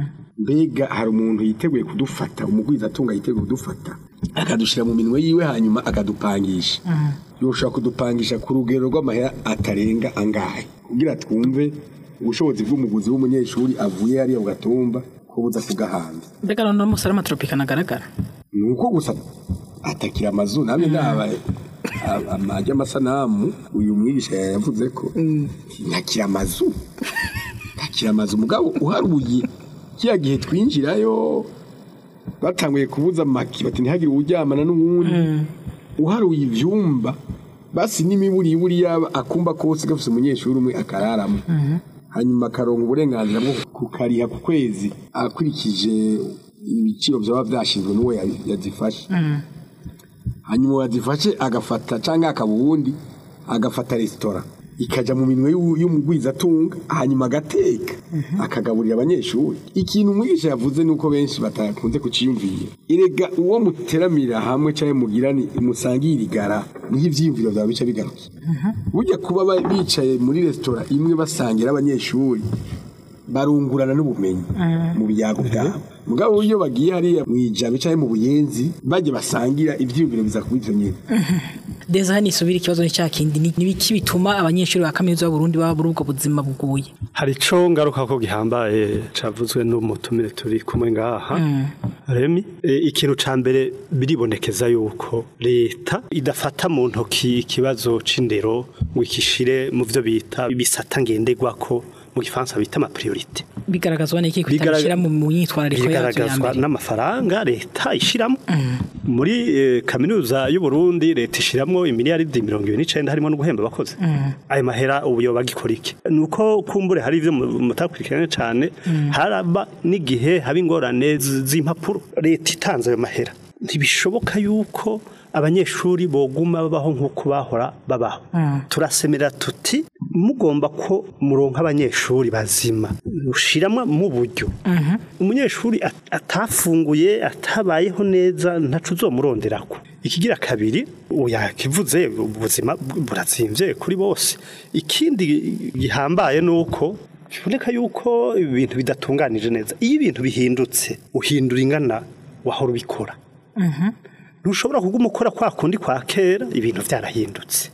Speaker 4: Mbega hari umuntu yiteguye kudufata umugwiza atunga yiteguye kudufata akadushira mu minwe yiwe hanyuma akadupangisha. Yoshaka kudupangisha ku rugero rw'amahera atarenga angahe kugira twumve ubushobozi bw'umuguzi w'umunyeshuri avuye hariya ugatumba kubuza kugahanda.
Speaker 2: Mbega none umusarama tropicana agaragara
Speaker 4: nuko gusa atakira amazu namwe naba amajya amasanamu uyu mwigisha yavuze ko ntakira amazu kiramaze umugabo uharuye kiya gihe twinjirayo batanguye kubuza maki bati ntihagire uryamana n'uwundi uharuye ivyumba basi n'imiburi yaba akumba kose gafise umunyeshuri umwe akararamo hanyuma akaronka uburenganzira bwo kukariha ku kwezi akurikije ibiciro byaba byashinzwe n'uwo yazifashe hanyuma wazifashe agafata cyangwa akabundi agafata resitora ikaja mu minwe y'umugwiza atunga hanyuma agateka akagaburira abanyeshuri ikintu umwigisha yavuze nuko benshi batakunze kuciyumvira irega uwo muteramira hamwe cyangwa mugirani musangira igara niho ivyiyumviro byaba bica bigarukiye burya kuba bicaye muri resitora imwe basangira abanyeshuri barungurana n'ubumenyi mu byago byabo mugabo iyo bagiye hariya mwijabe cyangwa mu buyenzi baje basangira ivyiyumviro biza kubivyo nyene
Speaker 2: Deza hani subira ikibazo ni cyakindi nibiki bituma abanyeshuri ba kaminuza y'u Burundi baba muri ubwo buzima bugoye
Speaker 3: hari ico ngaruka ko gihambaye cavuzwe n'umutumire turi kumwe ngaha Remi ikintu ca mbere biribonekeza yuko leta idafata mu ntoki ikibazo c'indero ngo ikishire mu vyo bita bisata ngenderwako mu gifaransa bita ama priorité
Speaker 2: bigaragazwa n'iki kutabishira mu myitwarariko yacu
Speaker 3: bigaragazwa n'amafaranga leta ishiramo muri kaminuza y'u Burundi leta ishiramo imiliyaridi 29 harimo no guhemba abakozi ayo mahera ubuyo bagikora iki nuko kumbure hari ivyo mutakurikirana cyane haraba n'igihe haba ingorane z'impapuro leta itanze ayo mahera ntibishoboka yuko abanyeshuri boguma babaho nk'uko bahora babaho turasemera tuti mugomba ko muronka abanyeshuri bazima ushiramwa mu buryo umunyeshuri atafunguye atabayeho neza ntacu uzomuronderako ikigira kabiri uyakivuze ubuzima burazimvye kuri bose ikindi gihambaye nuko biboneka yuko ibintu bidatunganije neza iyo ibintu bihindutse uhindura ingana wahora ubikora ntushobora kuguma ukora kwa kundi kwa kera ibintu byarahindutse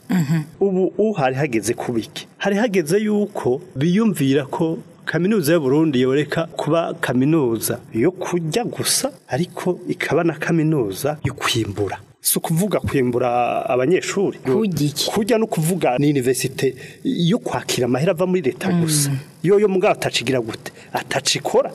Speaker 3: ubu hari hageze kubiki hari hageze yuko biyumvira ko kaminuza y'u Burundi yoreka kuba kaminuza yo kujya gusa ariko ikaba na kaminuza yo kwimbura so kuvuga kwimbura abanyeshuri kujya no kuvuga ni universite yo kwakira amahera ava muri leta gusa yo mugabo atacigira gute atacikora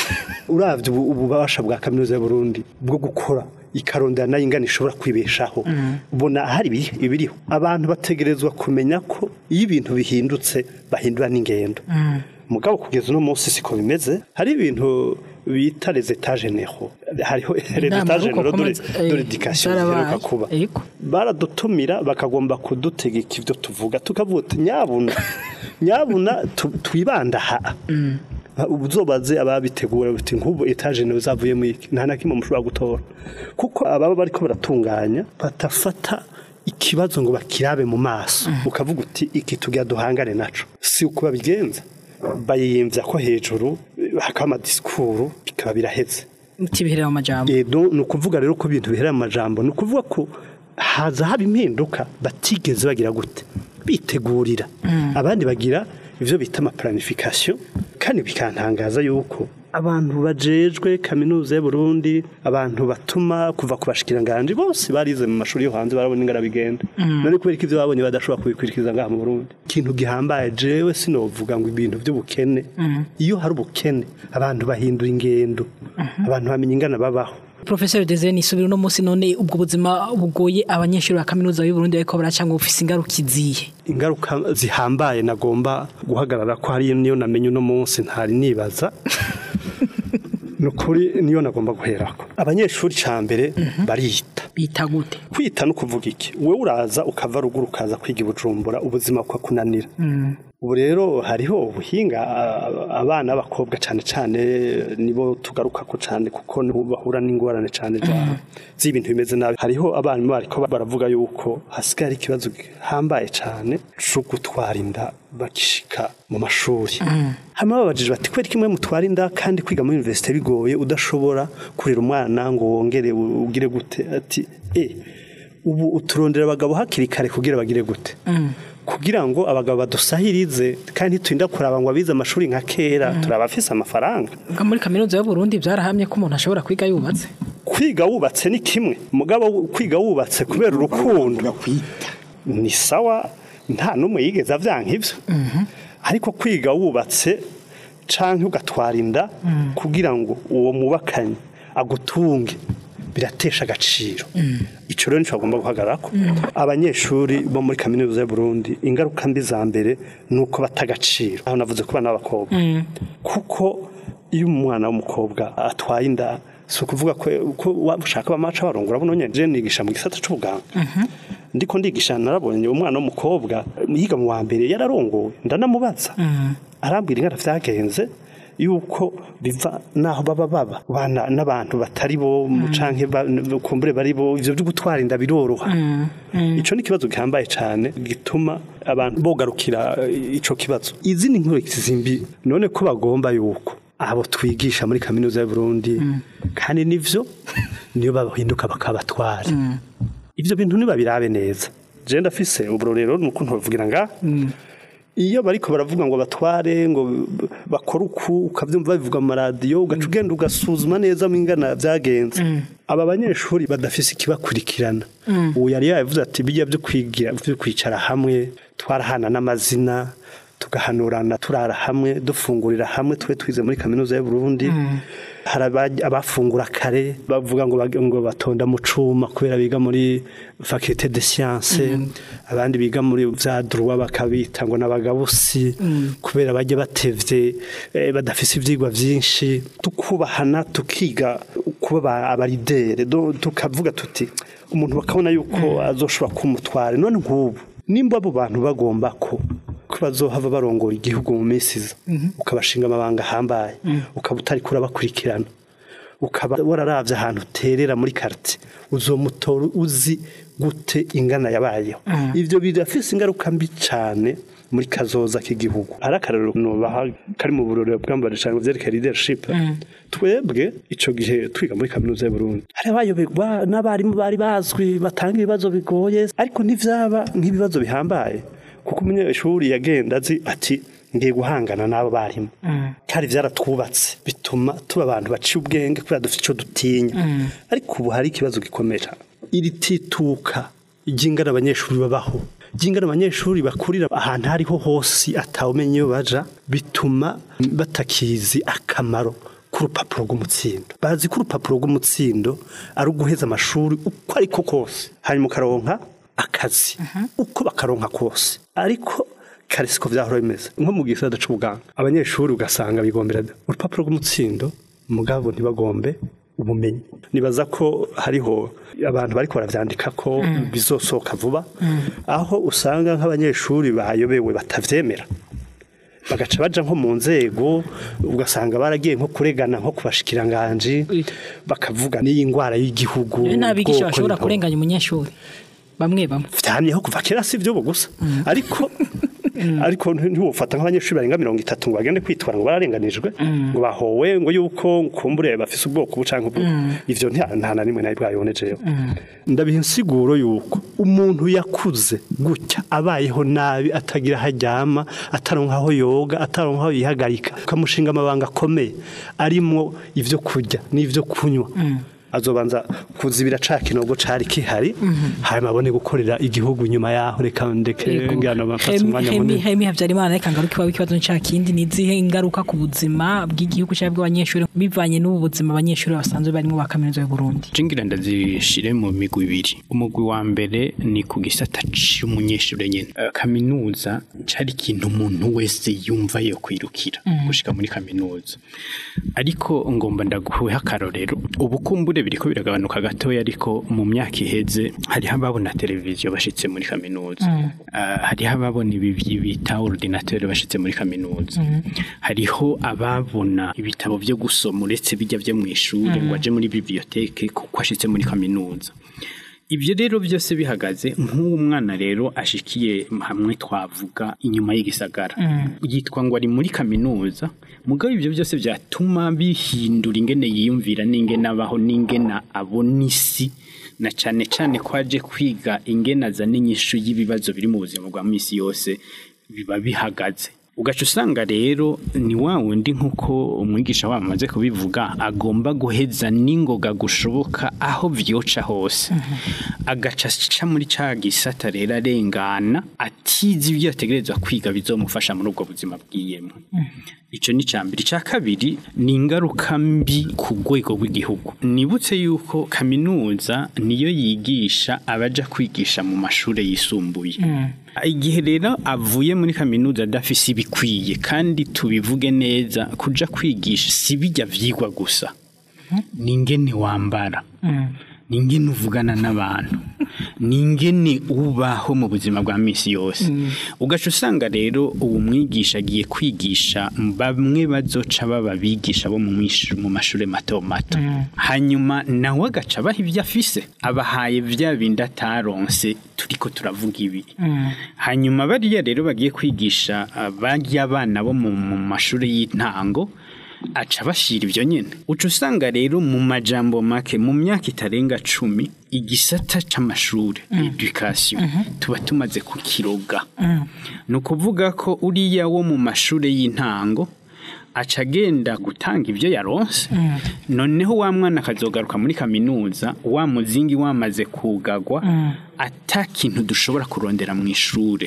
Speaker 3: uravye ububasha bwa kaminuza y'u Burundi bwo gukora ikarondera nayo ingana ishobora kwibeshaho ubona hari ibiriho abantu bategerezwa kumenya ko iyo ibintu bihindutse bahindura n'ingendo mugabo kugeza uno munsi siko bimeze hari ibintu bita les états généraux hariho les états généraux de l'éducation heruka kuba baradutumira bakagomba kudutegeka ivyo tuvuga tukavuga nyabuna twibanda ha ubuzobaze ababitegura buti nk'ubu état généraux zavuye mu nta nakimwe mushobora gutora kuko ababa bariko baratunganya batafata ikibazo ngo bakirabe mu maso ukavuga uti iki tugira duhangane naco si uko babigenza bayiyimvya ko hejuru hakama diskuru bikaba biraheze
Speaker 2: mutibihera mu majambo
Speaker 3: ni ukuvuga rero ko ibintu bihera mu majambo ni ukuvuga ko haza haba impinduka batigeze bagira gute bitegurira abandi bagira ivyo bita ama planification kandi bikantangaza yuko abantu bajejwe kaminuza y'u Burundi abantu batuma kuva kubashikiranganje bose barize mu mashuri yo hanze barabona ingara bigenda none kubera ivyo babonye badashobora kubikwirikiza ngaha mu Burundi ikintu gihambaye jewe sinovuga ngo ibintu by'ubukene iyo hari ubukene abantu bahindura ingendo abantu bamenya ingana babaho
Speaker 2: Professor Dezeni subira no munsi none ubwo buzima bugoye abanyeshuri ba kaminuza y'u Burundi ariko baracanga ufise ingaruka iziye
Speaker 3: ingaruka zihambaye nagomba guhagarara ko hari niyo namenye no munsi ntari nibaza nukuri niyo nagomba guherako abanyeshuri cambere
Speaker 2: bita gute
Speaker 3: kwita no kuvuga iki wewe uraza ukava ruguru ukaza kwiga ibujumbura ubuzima kwa kunanira ubu rero hariho ubuhinga abana b'abakobwa cyane nibo tugaruka ko cyane kuko bahura n'ingorane cyane z'ibintu bimeze nabi hariho abana bariko baravuga yuko hasigaye ikibazo hambaye cyane cyo gutwara inda bakishika mu mashuri hama babajije bati kweri kimwe mutwara inda kandi kwiga muri university bigoye udashobora kurera umwana ngo wongere ugire gute ati ubu uturondera abagabo hakiri kare kugira bagire gute kugira ngo abagabo badusahirize kandi twinda kuraba ngo abize amashuri nka kera turabafise amafaranga
Speaker 2: muri kaminuza y'u Burundi byarahamye ko umuntu ashobora kwiga yubatse
Speaker 3: kwiga wubatse ni kimwe mugabo kwiga wubatse kubera urukundo ni sawa nta numwe yigeze avyanka ivyo ariko kwiga wubatse canke ugatwara inda kugira ngo uwo mubakanye agutunge biratesha agaciro ico rero nico bagomba guhagararako abanyeshuri bo muri kaminuza y'u Burundi ingaruka mbi za mbere nuko batagaciro aho navuze ko bana b'abakobwa kuko iyo umwana w'umukobwa atwaye inda so kuvuga ko washaka bamaca barongora buno nyene je nigisha mu gisata c'ubuganga ndiko ndigisha narabonye umwana w'umukobwa yiga mu wa mbere yararongowe ndanamubaza arambwira ingana vyagenze yuko biva naho baba bana n'abantu batari bo canke kumbure bari bo ivyo byo gutwara inda biroroha ico ni kibazo gihambaye cyane gituma abantu bogarukira ico kibazo izi ni nkuru kizimbi none ko bagomba yuko abo twigisha muri kaminuza y'u Burundi kandi nivyo niyo bahinduka bakabatwara ivyo bintu niba birabe neza je ndafise uburorero nuko ntovugira nga iyo bariko baravuga ngo batware ngo bakora uku ukavyumva babivuga mu radio ugaca ugenda ugasuzuma neza mu ingana vyagenze aba banyeshuri badafise ikibakurikirana ubu yari yavuze ati bijya byo kwigira byo kwicara hamwe twarahana n'amazina tugahanurana turara hamwe dufungurira hamwe twe twize muri kaminuza y'u Burundi abafungura kare bavuga ngo batonda mu cuma kubera biga muri faculté de sciences abandi biga muri vya droit bakabita ngo nabagabusi kubera baje batevye badafise ivyigwa vyinshi tukubahana tukiga kuba abaridere tukavuga tuti umuntu bakabona yuko azoshobora kumutwara none nk'ubu nimba abo bantu bagomba ko bazohava barongora igihugu mu misiza ukabashinga amabanga hambaye ukaba utari kurabakurikirana ukaba wararavye ahantu uterera muri quartier uzomutora uzi gute ingana yabayeho ivyo birafise ingaruka mbi cane muri kazoza k'igihugu arakarero no baha kari mu burorero bwambare cyane vyerekeye leadership twebwe ico gihe twiga muri kaminuza y'u Burundi hari abayobegwa n'abarimu bari bazwi batanga ibibazo bigoye ariko ntivyaba nk'ibibazo bihambaye kuko umunyeshuri yagenda azi ati ngiye guhangana n'abo barimu kandi vyaratwubatse bituma tuba abantu baciye ubwenge kubera dufite ico dutinya ariko ubu hari ikibazo gikomera iri tituka igingana abanyeshuri babaho jingana abanyeshuri bakurira ahantu hariho hose atawumenye iyo baja bituma batakizi akamaro k'urupapuro rw'umutsindo bazi ko urupapuro rw'umutsindo ari uguheza amashuri uko ariko kose hanyuma ukaronka akazi uko bakaronka kose ariko karisiko vyahora bimeze nko mu gisata c'ubuganga abanyeshuri ugasanga bigombera urupapuro rw'umutsindo mugabo ntibagombe ubumenyi nibaza ko hariho abantu bariko baravyandika ko bizosoka vuba aho usanga nk'abanyeshuri bayobewe batavyemera bagaca baja nko mu nzego ugasanga baragiye nko kuregana nko kubashikiranganje bakavuga n'iyi ngwara y'igihugu
Speaker 2: n'abigisha bashobora kurenganya umunyeshuri bamwe
Speaker 3: vyamyeho kuva kera si vyo gusa ariko ntiwufata nk'abanyeshuri barenga 30 ngo bagende kwitwara ngo bararenganijwe ngo bahowe ngo yuko kumbure bafise ubwoko bucanke ubwo ivyo nta na rimwe nayi bwayonejeyo ndabiha insiguro yuko umuntu yakuze gutya abayeho nabi atagira hajyama ataronka aho yoga ataronka aho yihagarika ukamushinga amabanga akomeye arimwo ivyo kurya n'ivyo kunywa azobanza kuzibira cakinogo cari kihari hanyuma abone gukorera igihugu nyuma yaho reka ndeke ngana bafata umwanya munini
Speaker 2: hemi Havyarimana reka ngaruka ikibazo cakindi nizihe ingaruka ku buzima bw'igihugu cyabwo abanyeshuri bivanye n'ubu buzima abanyeshuri basanzwe barimo ba kaminuza y'u Burundi
Speaker 5: jingira ndazishire mu migwi ibiri umugwi wa mbere ni ku gisata cy'umunyeshuri nyene kaminuza cari ikintu umuntu wese yumva yo kwirukira gushika muri kaminuza ariko ngomba ndaguha akarorero ubukumbure biriko biragabanuka gatoya ariko mu myaka iheze hari hababona televiziyo bashitse muri kaminuza hari hababona ibi bita ordinateur bashitse muri kaminuza hariho ababona ibitabo byo gusoma uretse bijya byo mu ishuri ngo aje muri bibliothèque kuko ashitse muri kaminuza ibyo rero byose bihagaze nk'umwana rero ashikiye hamwe twavuga inyuma y'igisagara yitwa ngo ari muri kaminuza mugabo ibyo byose byatuma bihindura ingene yiyumvira n'ingene abaho n'ingene abona isi na cane cane kwaje kwiga ingene azana inyishu y'ibibazo biri mu buzima bwa misi yose biba bihagaze ugaca usanga rero ni wa wundi nk'uko umwigisha wamaze kubivuga agomba guheza n'ingoga gushoboka aho vyoca hose agaca aca muri ca gisata rero arengana atizi ibyo yategerezwa kwiga bizomufasha muri ubwo buzima bwiyemo Ico ni cambere. Ica kabiri ni ingaruka mbi ku rwego rw'igihugu. Nibutse yuko kaminuza niyo yigisha abaja kwigisha mu mashure yisumbuye. Igihe rero avuye muri kaminuza adafise ibikwiye kandi tubivuge neza kuja kwigisha si bijya vyigwa gusa. Ningene wambara. Ningene uvugana n'abantu. Ningene ubaho mu buzima bwa misi yose. Ugaca usanga rero uwo mwigisha agiye kwigisha bamwe bazoca baba bigisha bo mu mashure mato mato. Hanyuma nawe agaca baha ivyo afise abahaye vya bindi ataronse turiko turavuga ibi. Hanyuma bariya rero bagiye kwigisha barya abana bo mu mashure y'intango aca bashira ivyo nyene. Uca usanga rero mu majambo make mu myaka itarenga 10 igisata c'amashure education tuba tumaze kukiroga. No kuvuga ko uriya wo mu mashure y'intango aca agenda gutanga ivyo yaronse. Noneho wa mwana akazogaruka muri kaminuza wa muzingi wamaze kugagwa ata kintu dushobora kurondera mu ishure.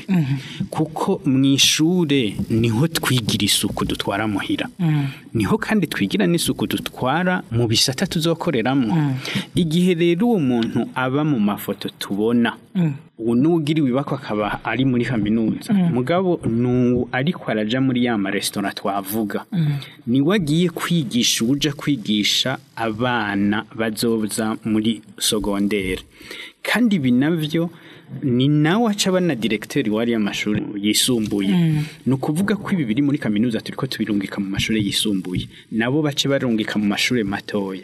Speaker 5: Kuko mu ishure niho twigira isuku dutwara muhira. Niho kandi twigira n'isuku dutwara mu bisata tuzokoreramo. Igihe rero uwo muntu aba mu mafoto tubona ubu nugira wibako akaba ari muri kaminuza mugabo ariko araja muri ya restaurant twavuga ni wagiye kwigisha uja kwigisha abana bazoza muri secondaire kandi binavyo ni nawe aca na directeur wari y'amashuri yisumbuye no kuvuga ko ibi biri muri kaminuza turiko tubirungika mu mashuri yisumbuye nabo bace barungika mu mashuri matoya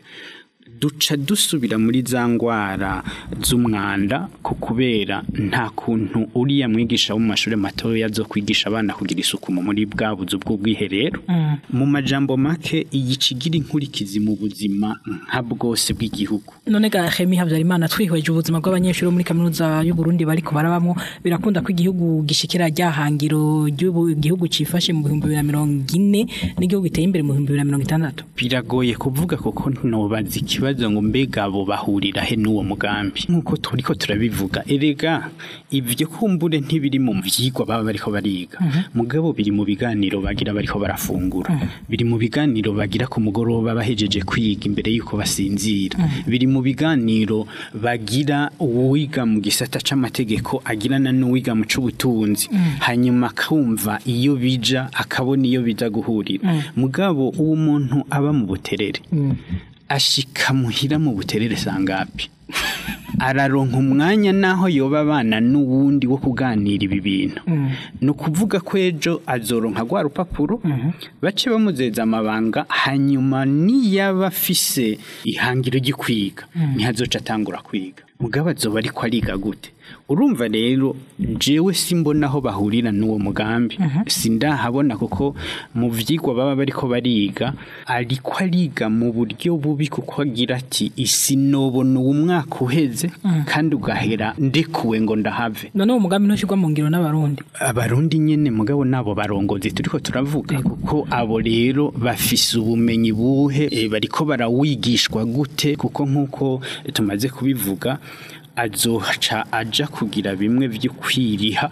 Speaker 5: duca dusubira muri za ngwara z'umwanda ko kubera nta kuntu uriya mwigisha wo mu mashuri matoya zo kwigisha abana kugira isuku muri bwa buzu bw'ubwiherero mu majambo make igicigira inkurikizi mu buzima nka bwose bw'igihugu.
Speaker 2: None ga Khemi Habyarimana twihweje ubuzima bw'abanyeshuri muri kaminuza y'u Burundi bari ko barabamwo birakunda ko igihugu gishikira ryahangiro igihugu cifashe mu 2040 n'igihugu giteye imbere mu 2060.
Speaker 5: Biragoye kuvuga kuko ntobazi ikibazo ngo mbega abo bahurira he n'uwo mugambi nkuko turiko turabivuga erega ivyo kumbure ntibiri mu vyigwa baba bariko bariga mugabo biri mu biganiro bagira bariko barafungura biri mu biganiro bagira ku mugoroba bahejeje kwiga imbere yuko basinzira biri mu biganiro bagira uwiga mu gisata c'amategeko agirana n'uwiga mu c'ubutunzi hanyuma kumva iyo bija akabona iyo biza guhurira mugabo uwo muntu aba mu buterere ashika muhira mu buterere sangapi araronka umwanya naho yoba abana n'uwundi wo kuganira ibi bintu no kuvuga ko ejo azoronka gwa rupapuro bace bamuzeza amabanga hanyuma niyaba afise ihangiro ry'ikwiga ntihazoca atangura kwiga mugabo azoba ariko ariga gute urumva rero jewe simbona aho bahurira n'uwo mugambi sindahabona kuko mu vyigwa baba bariko bariga ariko ariga mu buryo bubi kuko agira ati isi nobona umwaka uheze kandi ugahera ndekuwe ngo ndahave.
Speaker 2: None uwo mugambi ntushirwa mu ngiro
Speaker 5: abarundi nyene mugabo nabo barongozi turiko turavuga kuko abo rero bafise ubumenyi buhe bariko barawigishwa gute kuko nkuko tumaze kubivuga azoca aja kugira bimwe vy'ukwiriha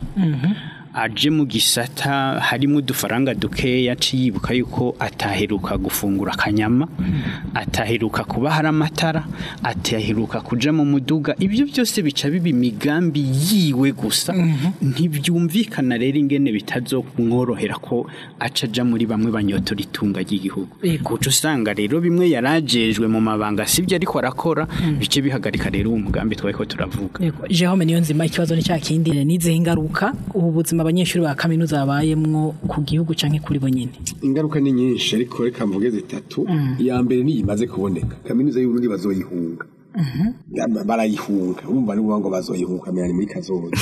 Speaker 5: aje mu gisata harimo udufaranga dukeya ciyibuka yuko ataheruka gufungura kanyama ataheruka kuba hari amatara ataheruka kuja mu muduga ibyo byose bica bibi imigambi yiwe gusa ntibyumvikana rero ingene bitazomworohera ko acaja muri bamwe banyotora itunga ry'igihugu kuko usanga rero bimwe yarajejwe mu mabanga sivyo ariko arakora bice bihagarika rero uwo mugambi twayiko turavuga.
Speaker 2: Jérôme Niyonzima ikibazo ni cyakindi nize ingaruka ubuzima abanyeshuri ba kaminuza babayemwo ku gihugu canke kuri bo nyene.
Speaker 4: Ingaruka ni nyinshi ariko reka mvuge zitatu. Ya mbere ni imaze kuboneka kaminuza y'u Burundi bazoyihunga barayihunga urumva ni ngo bazoyihunga kamera muri kazoza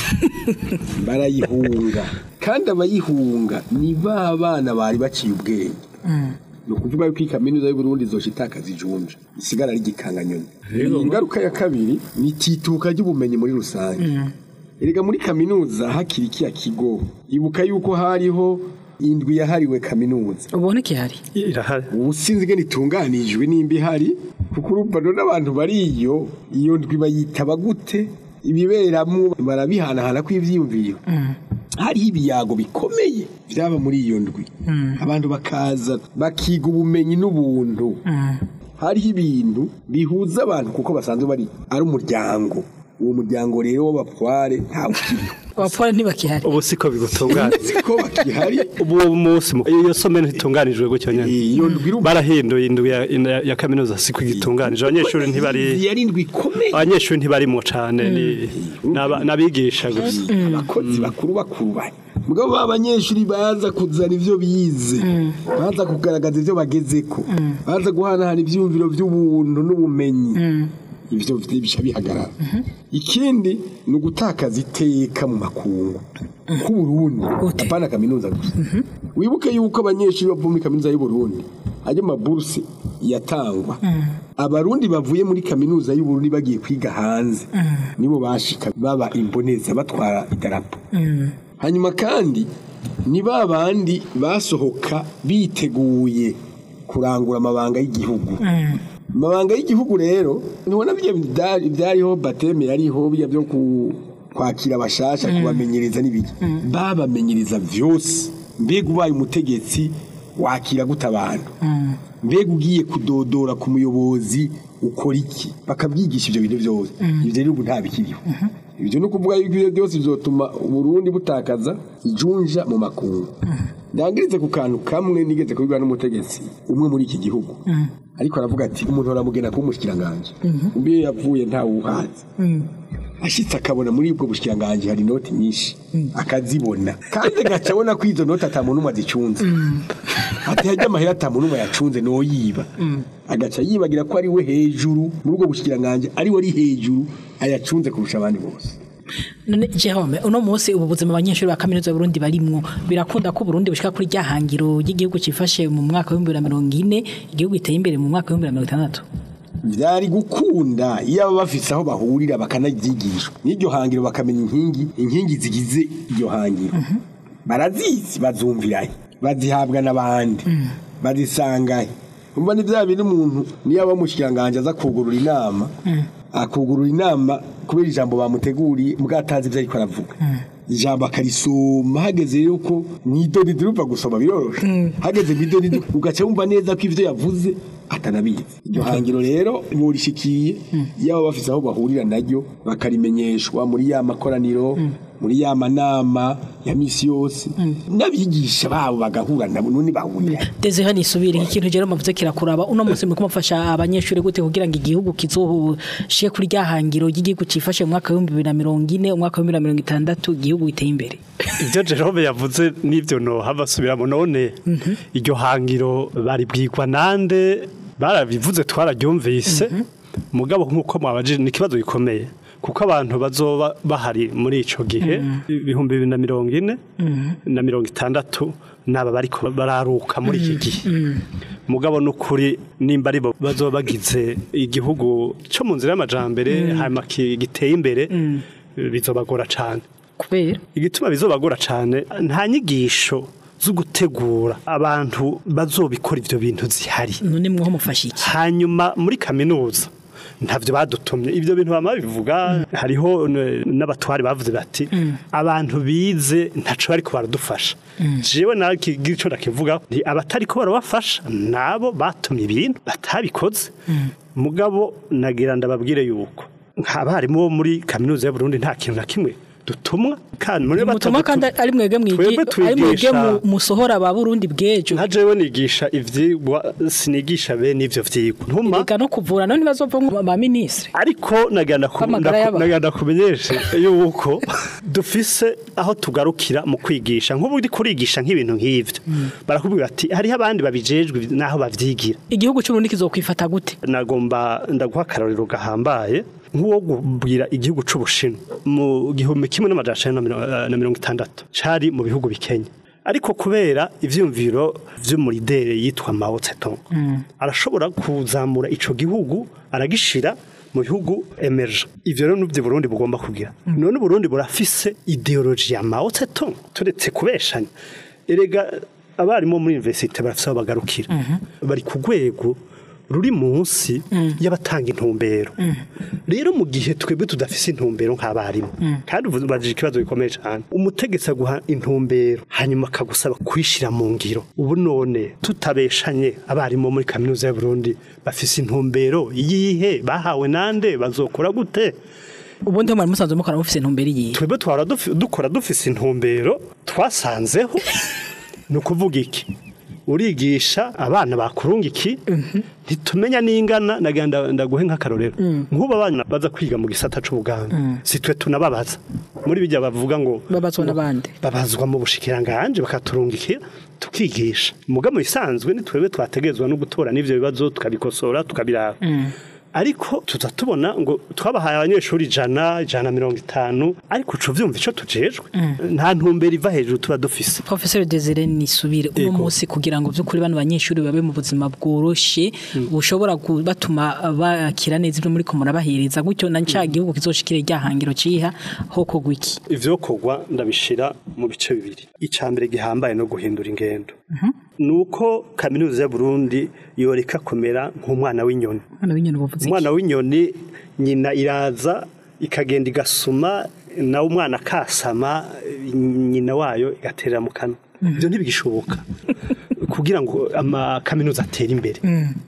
Speaker 4: barayihunga kandi abayihunga ni babana bari baciye ubwenge no kuvuga yuko kaminuza y'u Burundi zoshitakaza ijunja isigara ari gikanganyoni. Ingaruka ya kabiri ni tituka ry'ubumenyi muri rusange. Erega muri kaminuza hakiri kiya kigo ibuka yuko hariho indwi yahariwe kaminuza
Speaker 2: ubone ki hari
Speaker 3: irahari
Speaker 4: ubusinzi gene itunganijwe nimbi hari kuko urumva n'abantu bari iyo ndwi bayitaba gute ibiberamwo barabihana hana kwivyiyumviro hari ibiyago bikomeye byaba muri iyo ndwi abantu bakaza bakiga ubumenyi n'ubuntu hariho ibintu bihuza abantu kuko basanzwe bari ari umuryango uwo muryango rero w'abatware ntawe ukiriho
Speaker 2: abapfora ntibakihari
Speaker 3: ubu siko bigutungana
Speaker 4: siko bakihari
Speaker 3: ubu munsi iyo somene ntitunganijwe gutyo nyene
Speaker 4: iyo ndwi
Speaker 3: barahinduye indwi ya kaminuza siko igitunganije abanyeshuri ntibari
Speaker 4: yarindwi ikomeye
Speaker 3: abanyeshuri ntibarimo cane nabigisha gusa
Speaker 4: abakozi bakuru bari mugabo abanyeshuri baza kuzana ivyo bize baza kugaragaza ivyo bagezeko baza guhanahana ivyumviro by'ubuntu n'ubumenyi ivyo bisha bihagarara ikindi ni ugutakaza iteka mu makungu ku Burundi apana kaminuza gusa wibuke yuko abanyeshuri bavuye muri kaminuza y'u Burundi aje maburse yatangwa abarundi bavuye muri kaminuza y'u Burundi bagiye kwiga hanze nibo bashika baba imboneza batwara idarapo hanyuma kandi ni babandi basohoka biteguye kurangura amabanga y'igihugu amabanga y'igihugu rero nibona byariho bateme yariho bijya byo kwakira abashasha kubamenyereza n'ibiki babamenyereza vyose mbega ubaye umutegetsi wakira gutabantu mbega ugiye kudodora ku muyobozi ukora iki bakabyigisha ibyo bintu byose ibyo rero nta bikiriho ibyo no kuvuga yuko ibyo byose bizotuma Burundi butakaza ijunja mu makungu ndangirize ku kantu kamwe nigeze kubigwa n'umutegetsi umwe muri iki gihugu ariko aravuga ati umuntu aramugena kumushikiranganje umbe yavuye nta uhazi ashitse akabona muri ubwo bushikiranganje hari noti nyinshi akazibona kandi gacabona ko izo noti atamuntu umazicunze ati hajya amahera atamuntu yacunze no yiba agaca yibagira ko ari we hejuru muri ubwo bushikiranganje ari we ari hejuru ayacunze kurusha abandi bose
Speaker 2: none Jerome uno munsi ubu buzima abanyeshuri ba kaminuza y'Uburundi barimwo birakunda ko Burundi bushika kuri ryahangiro y'igihugu cifashe mu mwaka wa 2040 igihugu iteye imbere mu mwaka wa 2060
Speaker 4: byari gukunda iyo bafise aho bahurira bakanagigishwa n'iryo hangiro bakamenya inkingi zigize iryo hangiro barazizi bazumviraye bazihabwa n'abandi bazisangaye umva ni bya bintu umuntu niyo abamushikiranganje aza kugurura inama akugurura inama kubera ijambo bamuteguriye bwatazi ibyo ariko aravuga ijambo akarisoma hageze yuko nidoni durupa gusoma biroroshe hageze bidoni ugaca wumva neza ko ivyo yavuze atanabizi iryo hangiro rero murishikiye yaba bafise aho bahurira naryo bakarimenyeshwa muri ya makoraniro muri ya manama ya misi yose nabigisha babo bagahura nabo none bahurira
Speaker 2: Desire nisubire ikintu jero mavuze kirakuraba uno munsi mu kumufasha abanyeshuri gute kugira ngo igihugu kizoshye kuri ryahangiro y'igihugu cifashe mu mwaka wa 2040 umwaka wa 2060 igihugu iteye imbere
Speaker 3: ibyo Jerome yavuze n'ibyo no habasubiramo none iryo hangiro bari bwigwa nande barabivuze twararyumvise mugabo nkuko mwabaje ni kibazo gikomeye kuko abantu bazoba bahari muri ico gihe 2040 na 60 naba bariko bararuka muri iki gihe mugabo n'ukuri nimba ari bo bazoba bagize igihugu cyo mu nzira y'amajambere hama giteye imbere bizobagora cyane
Speaker 2: kubera
Speaker 3: igituma bizobagora cyane nta nyigisho zo gutegura abantu bazobikora ivyo bintu zihari
Speaker 2: none mwo mufasha iki
Speaker 3: hanyuma muri kaminuza ntavyo badutumye ivyo bintu bama bivuga hariho n'abatwari bavuze bati abantu bize ntaco bari ko baradufasha jewe nagico ndakivuga nti abatari ko barabafasha nabo batumye ibintu batabikoze mugabo nagira ndababwire yuko nk'abarimu bo muri kaminuza y'u Burundi nta kintu na kimwe dutumwa kandi muri
Speaker 2: batuma kandi ari mwege musohora ba Burundi bwejo
Speaker 3: ntajewe nigisha ivyigwa sinigisha bene ivyo vyigwa ntuma
Speaker 2: ega no kuvura none bazova ba ministre
Speaker 3: ariko naganda kumenyesha yuko dufise aho tugarukira mu kwigisha nk'ubu uri kurigisha nk'ibintu nk'ivyo barakubwira ati hari abandi babijejwe naho bavyigira
Speaker 2: igihugu cy'Uburundi kizokwifata gute
Speaker 3: nagomba ndaguha karorero gahambaye nk'uwo kubwira igihugu c'Ubushinwa mu gihumbi kimwe n'amajana 1960 cari mu bihugu bikenya ariko kubera ivyumviro vy'umuridere yitwa Mao Zedong arashobora kuzamura ico gihugu aragishira mu bihugu emerge ivyo rero n'ubyo Burundi bugomba kugira none Burundi burafise ideology ya Mao Zedong turetse kubeshanya erega abarimu muri university barafise bagarukira bari ku rwego ruri munsi y'abatanga intumbero rero mu gihe twebwe tudafise intumbero nk'abarimu kandi ubajije ikibazo gikomeye cyane umutegetsi aguha intumbero hanyuma akagusaba kwishira mu ngiro ubu none tutabeshanye abarimu muri kaminuza y'u Burundi bafise intumbero yihe bahawe nande bazokora gute
Speaker 2: ubundi mwari musanzwe mukora mufise intumbero yihe
Speaker 3: twebwe twara dukora dufise intumbero twasanzeho no kuvuga iki urigisha abana bakurunga iki ntitumenya n'ingana nagenda ndaguhe nk'akarorero nk'ubu abana baza kwiga mu gisata c'ubuganga si twe tunababaza muri bijya bavuga ngo
Speaker 2: babazwa n'abandi
Speaker 3: babazwa mu bushikiranganje bakaturungikira tukigisha muga mu isanzwe ni twebwe twategezwa no gutora n'ivyo bibazo tukabikosora tukabiraba ariko tuza tubona ngo twabahaye abanyeshuri 150 ariko uco vyumva ico tujejwe nta ntumbero iva hejuru tuba dufise
Speaker 2: Professeur Desire Nisubire uno munsi kugira ngo byukuri bano banyeshuri babe mu buzima bworoshe bushobora kubatuma bakira neza ibyo muri ko murabahiriza gutyo na nca gihugu kizoshikire ryahangiro ciha hoko gwiki
Speaker 3: ivyo kogwa ndabishira mu bice bibiri icambere gihambaye no guhindura ingendo nuko kaminuza ya Burundi yoreka kumera nk'umwana w'inyoni umwana w'inyoni nyina iraza ikagenda igasuma nawe umwana akasama nyina wayo igaterera mu kanwa ibyo ntibigishoboka kugira ngo amakaminuza atere imbere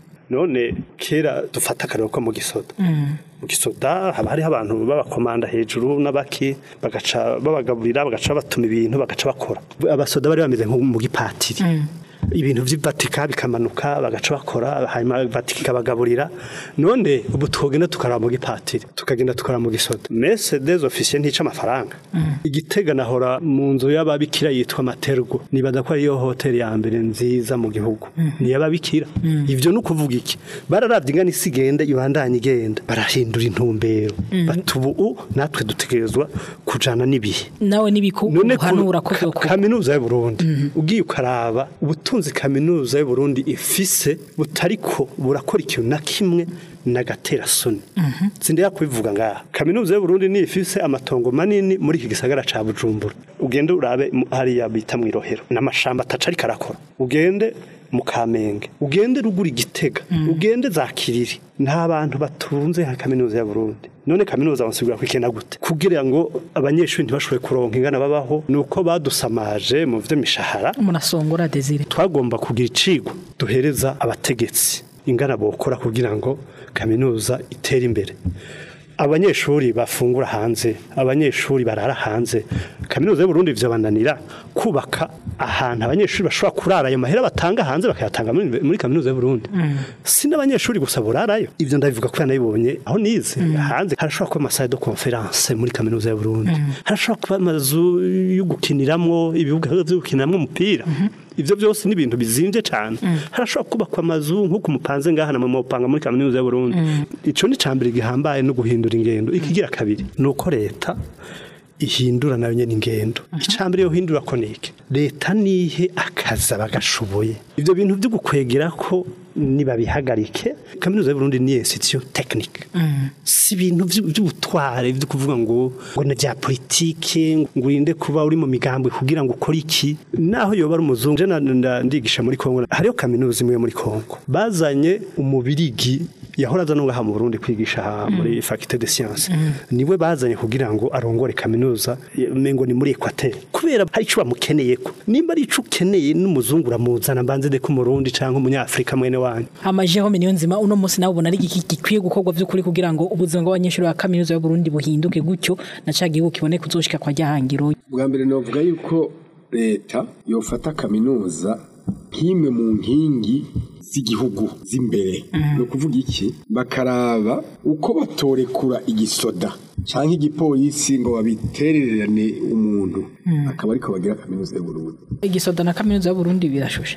Speaker 3: none kera dufata akarero ko mu gisoda mu gisoda haba hariho abantu b'abakomanda hejuru n'abaki bagaca babagaburira bagaca batuma ibintu bagaca bakora abasoda bari bameze nko mu gipatiri ibintu vy'Vatika bikamanuka bagaca bakora hanyuma Vatika ikabagaburira none ubu twogenda tukaraba mu gipatiri tukagenda tukara mu gisoda messe des officiers ntica amafaranga igitega nahora mu nzu y'ababikira yitwa Matergo nibaza ko ariyo hotel ya mbere nziza mu gihugu ni y'ababikira ivyo nukuvuga iki bararavye ingana isigende ibandanye igenda barahindura intumbero batubu natwe dutegerezwa kujana nibihe
Speaker 2: nawe nibiku uhanura ko
Speaker 3: kaminuza y'u Burundi ugiye ukaraba ubutunzi kaminuza y'u Burundi ifise butariko burakora ikintu na kimwe nagatera soni sinde yakwivuga ngaha kaminuza y'u Burundi ni ifise amatongo manini muri iki gisagara ca Bujumbura ugende urabe hari yabita mu Irohero n'amashamba atacari karakora ugende mu Kamenge ugende rugura Igitega ugende za Kiriri nta bantu batunze ha kaminuza y'u Burundi none kaminuza basigura kwikena gute kugira ngo abanyeshuri ntibashobore kuronka ingana babaho nuko badusamaje mu vyo mishahara
Speaker 2: munasongora Desire
Speaker 3: twagomba kugira icigo duhereza abategetsi ingana bokora kugira ngo kaminuza itere imbere abanyeshuri bafungura hanze abanyeshuri barara hanze kaminuza y'u Burundi vyabananira kubaka ahantu abanyeshuri bashobora kurara ayo mahera batanga hanze bakayatanga muri kaminuza y'u Burundi sina abanyeshuri gusa burarayo ivyo ndabivuga ko yanabibonye aho nize hanze harashobora kuba amasaha de conference muri kaminuza y'u Burundi harashobora kuba amazu yo gukiniramwo ibibuga byo gukiniramwo umupira ivyo byose ni ibintu bizimvye cyane harashobora kubakwa amazu nkuko mupanze ngaha na mupanga muri kaminuza y'u Burundi ico ni cambere gihambaye no guhindura ingendo ikigira kabiri nuko leta ihindura nayo nyene ingendo icambere yo hindura ko niki leta nihe akaza bagashoboye ivyo bintu byo gukwegera ko nibabihagarike kaminuza y'u Burundi ni institution technique si ibintu by'ubutware byo kuvuga ngo na bya politike ngo urinde kuba uri mu migambwe kugira ngo ukore iki naho yoba ari umuzungu je ndigisha muri Kongo hariyo kaminuza imwe muri Kongo bazanye umubirigi yahora aza ngaha mu Burundi kwigisha muri faculté de sciences niwe bazanye kugira ngo arongore kaminuza mengo ni muri Equateur kubera hari ico bamukeneye ko nimba ari ico ukeneye n'umuzungu uramuzana mbanze de ku Murundi canke umunyafrika mwene wanyu
Speaker 2: amajeho miliyoni nzima uno munsi nawe ubona ari gikwiye gukorwa by'ukuri kugira ngo ubuzima bw'abanyeshuri ba kaminuza y'u Burundi buhinduke gutyo na ca gihugu kibone kuzoshika kwa jahangiro
Speaker 4: bwa mbere novuga yuko leta yofata kaminuza nk'imwe mu nkingi z'igihugu z'imbere no kuvuga iki bakaraba uko batorekura igisoda canke igipolisi ngo babitererane umuntu akaba ariko bagira kaminuza y'u Burundi
Speaker 2: igisoda na kaminuza y'u Burundi birashusha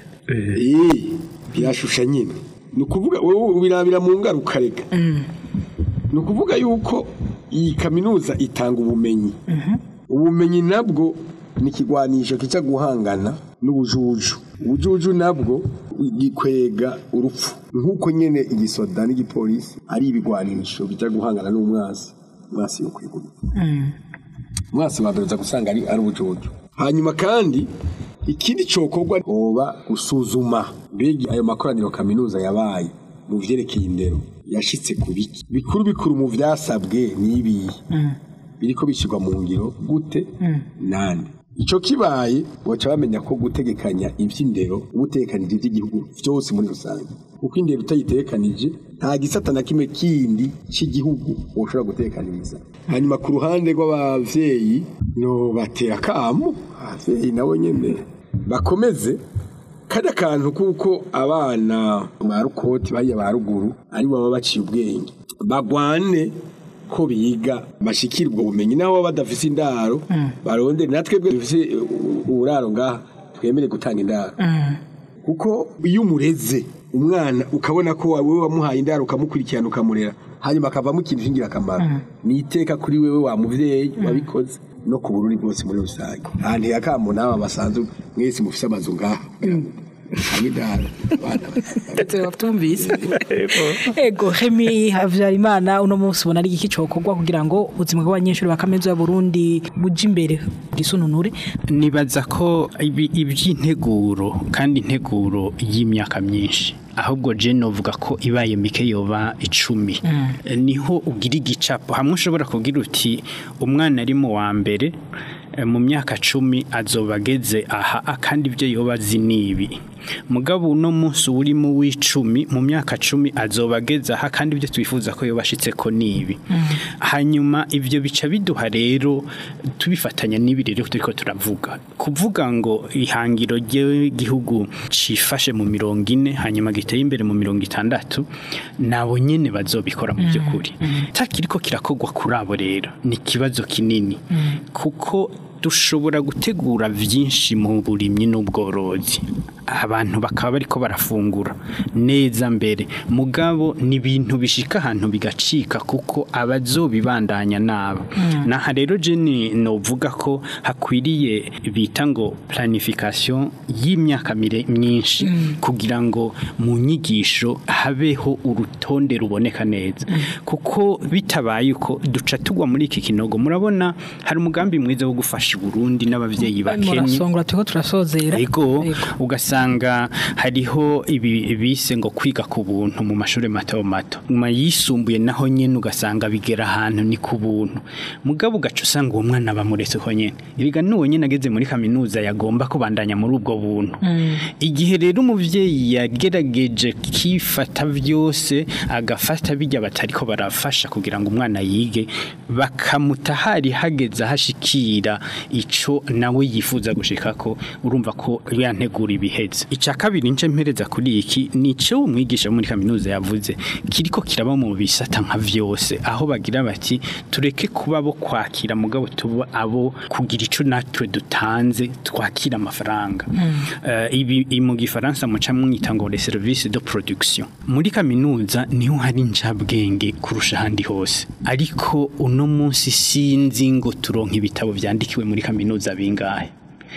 Speaker 4: birashusha nyine ni ukuvuga wowe birabira mu ngaruka rega ni ukuvuga yuko iyi kaminuza itanga ubumenyi ubumenyi nabwo ni ikigwanisho kica guhangana n'ubujuju ubujuju nabwo gikwega urupfu nk'uko nyene igisoda n'igipolisi ari ibigwanisho bica guhangana n'umwasi yo kwigura umwasi wabereza gusanga ari ubujuju hanyuma kandi ikindi cokorwa oba gusuzuma mbega ayo makoraniro kaminuza yabaye mu vyerekeye indero yashitse ku biki bikuru mu vyasabwe nibi biriko bishirwa mu ngiro gute nande ico kibaye boca bamenya ko gutegekanya ivy'indero ubutekanije ivy'igihugu vyose muri rusange kuko indero utayitekanije nta gisata na kimwe kindi cy'igihugu woshobora gutekaniriza hanyuma ku ruhande rw'abavyeyi no batera kamo abavyeyi nabo nyene bakomeze kada kantu kuko abana ba rukoti bariya ba ruguru ari baba baciye ubwenge bagwane ko biga bashikirwa ubumenyi naho badafise indaro barondera natwe dufise uburaro ngaha twemere gutanga indaro kuko iyo umureze umwana ukabona ko wowe wamuhaye indaro ukamukurikirana ukamurera hanyuma akavamo ikintu kingira akamaro ni iteka kuri wewe wa muvyeyi wabikoze no ku bururi bwose muri rusange kandi yakamo nawe basanzwe mwese mufise amazu ngaha
Speaker 2: ego Remy Havyarimana uno munsi ubona ari iki cokorwa kugira ngo ubuzima bw'abanyeshuri ba kaminuza ya Burundi buje imbere gisununure
Speaker 5: nibaza ko iby'integuro kandi integuro y'imyaka myinshi ahubwo je novuga ko ibaye mike yoba 10 niho ugira igicapo hamwe ushobora kugira uti umwana ari mu wa mbere mu myaka 10 azobageze aha kandi ibyo yoba zinibi mugabo uno munsi uri mu w'10 mu myaka 10 azobageze aha kandi ibyo twifuza ko yobashitse ko nibi hanyuma ibyo bica biduha rero tubifatanya n'ibirere turiko turavuga kuvuga ngo ihangiro ry'igihugu cifashe mu 40 hanyuma giteye imbere mu 60 nabo nyene bazobikora mu byukuri takiriko kirakogwa kuri abo rero ni kibazo kinini kuko dushobora gutegura byinshi mu burimyi n'ubworozi abantu bakaba bariko barafungura neza mbere mugabo ni ibintu bishika ahantu bigacika kuko abazobibandanya nabo naha rero je novuga ko hakwiriye bita ngo planification y'imyaka myinshi kugira ngo mu nyigisho habeho urutonde ruboneka neza kuko bitabaye uko duca tugwa muri iki kinogo murabona hari umugambi mwiza wo gufasha Burundi n'abavyeyi bakenye
Speaker 2: murasongora tuko turasozera
Speaker 5: ego ugasanga hariho ibi bise ngo kwiga ku buntu mu mashuri mato nyuma yisumbuye naho nyene ugasanga bigera ahantu ni ku buntu mugabo ugaca usanga uwo mwana bamuretse ko nyene ibiga nuwo nyene ageze muri kaminuza yagomba kubandanya muri ubwo buntu igihe rero umuvyeyi yagerageje kifata byose agafata bijya batariko barafasha kugira ngo umwana yige bakamutahari hageza hashikira ico nawe yifuza gushikako urumva ko yantegura ibiheze ica kabiri nce mpereza kuri iki nico umwigisha muri kaminuza yavuze kiriko kiraba mu bisata nka vyose aho bagira bati tureke kuba bo kwakira mugabo tuba abo kugira ico natwe dutanze twakira amafaranga ibi mu gifaransa muca mwita ngo les services de production muri kaminuza niho hari njabwenge kurusha handi hose ariko uno munsi sinzi ngo turonka ibitabo vyandikiwe muri kaminuza bingahe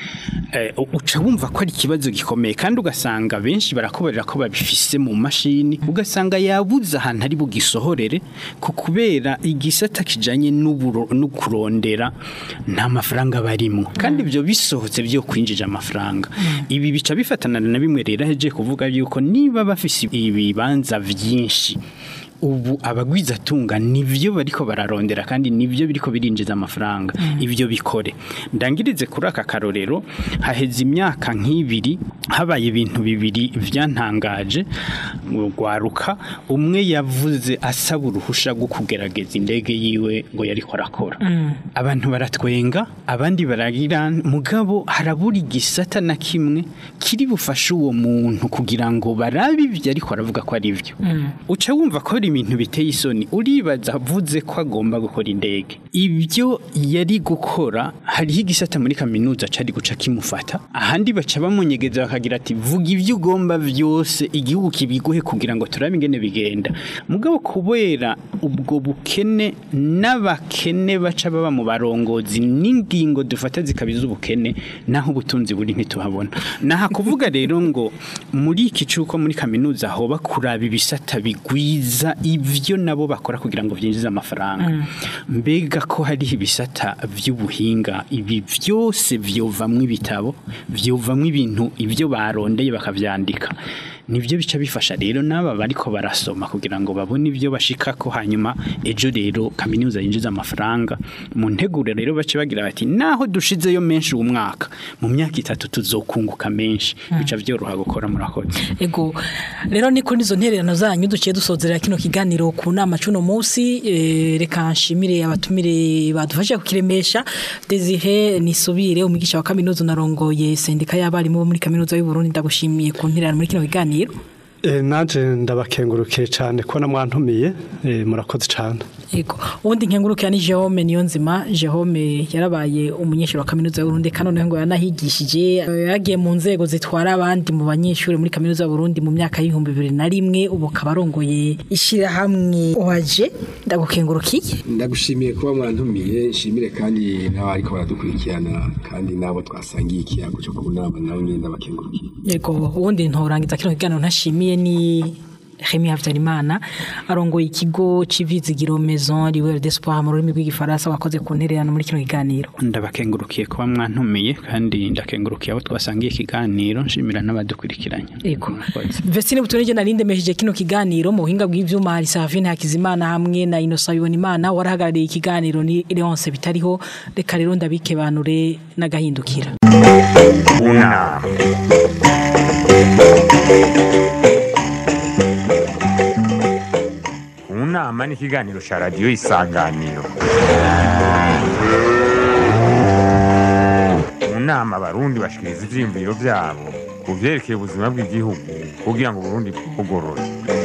Speaker 5: uca wumva ko ari ikibazo gikomeye kandi ugasanga benshi barakoberera ko babifise mu mashini ugasanga yabuze ahantu ari bugisohorere kubera igisata kijanye no kurondera nta mafaranga barimo kandi ibyo bisohotse byo kwinjija amafaranga ibi bica bifatana na bimwe rero heje kuvuga yuko niba bafise ibibanza vyinshi ubu abagwiza tunga nivyo bariko bararondera kandi nivyo biriko birinjiza amafaranga ivyo bikore ndangirize kuri aka karorero haheze imyaka nk'ibiri habaye ibintu bibiri vyantangaje gwaruka umwe yavuze asaba uruhusha rwo kugerageza indege yiwe ngo yariko arakora abantu baratwenga abandi baragira mugabo haraburi gisata na kimwe kiri bufasha uwo muntu kugira ngo barabe ivyo ariko aravuga ko ari ivyo uca wumva ko ibintu biteye isoni uribaza avuze ko agomba gukora indege ibyo yari gukora hariho igisata muri kaminuza cari guca kimufata ahandi baca bamunyegeza bakagira ati vuga ibyo ugomba byose igihugu kibiguhe kugira ngo turabe ingene bigenda mugabo kubera ubwo bukene n'abakene baca baba mu barongozi n'ingingo dufata zikabiza ubukene naho ubutunzi buri ntituhabona naha kuvuga rero ngo muri iki cuko muri kaminuza hoba kuraba ibisata bigwiza ivyo nabo bakora kugira ngo vyinjize amafaranga mbega ko hari ibisata vy'ubuhinga ibi vyose vyovamwe ibitabo vyovamwe ibintu ivyo barondeye bakavyandika nivyo bica bifasha rero n'aba bariko barasoma kugira ngo babone ivyo bashikako hanyuma ejo rero kaminuza yinjiza amafaranga mu nteguro rero bace bagira bati naho dushizeyo menshi umwaka mu myaka 3 tuzokunguka menshi bica vyoroha gukora murakoze
Speaker 2: ego rero niko nizo ntererano zanyu duciye dusozerera kino kiganiro ku nama cuno munsi reka nshimire abatumire badufashe kukiremesha Desire Nisubire umwigisha wa kaminuza narongoye sendika y'abarimu muri kaminuza y'u Burundi ndagushimiye ku ntererano muri kino kiganiro
Speaker 3: naje ndabakengurukiye cyane ko namwantumiye murakoze cyane
Speaker 2: yego ubundi nkengurukira ni Jérôme Niyonzima Jérôme yarabaye umunyeshuri wa kaminuza y'u Burundi kanone ngo yanahigishije yagiye mu nzego zitwara abandi mu banyeshuri muri kaminuza y'u Burundi mu myaka y'2001 ubu kabarongoye ishira hamwe waje ndagukengurukiye
Speaker 4: ndagushimiye kuba mwantumiye nshimire kandi n'abariko baradukurikirana kandi nabo twasangiye ikiyago cyo kunama nawe nyine ndabakengurukiye
Speaker 2: yego ubundi ntorangiza kino kiganiro ntashimiye ni Rémi Havyarimana arongoye ikigo c'ivizigiro Maison Libre d'Espoir mu rurimi rw'igifaransa wakoze ku ntererano muri kino kiganiro
Speaker 5: ndabakengurukiye kuba mwantumiye kandi ndakengurukiye abo twasangiye ikiganiro nshimira n'abadukurikiranye
Speaker 2: yego Vestine Butonije narinde meshije kino kiganiro mu buhinga bw'ivyuma hari Savine Hakizimana hamwe na Innocent Yonimana warahagarariye ikiganiro ni Leonce Bitariho reka rero ndabikebanure n'agahindukira
Speaker 1: Unama ni ikiganiro cha radio Isanganiro. Unama abarundi bashikiriza ivyiyumviro vyabo kuvyerekeye ubuzima bw'igihugu kugira ngo Burundi bugorore.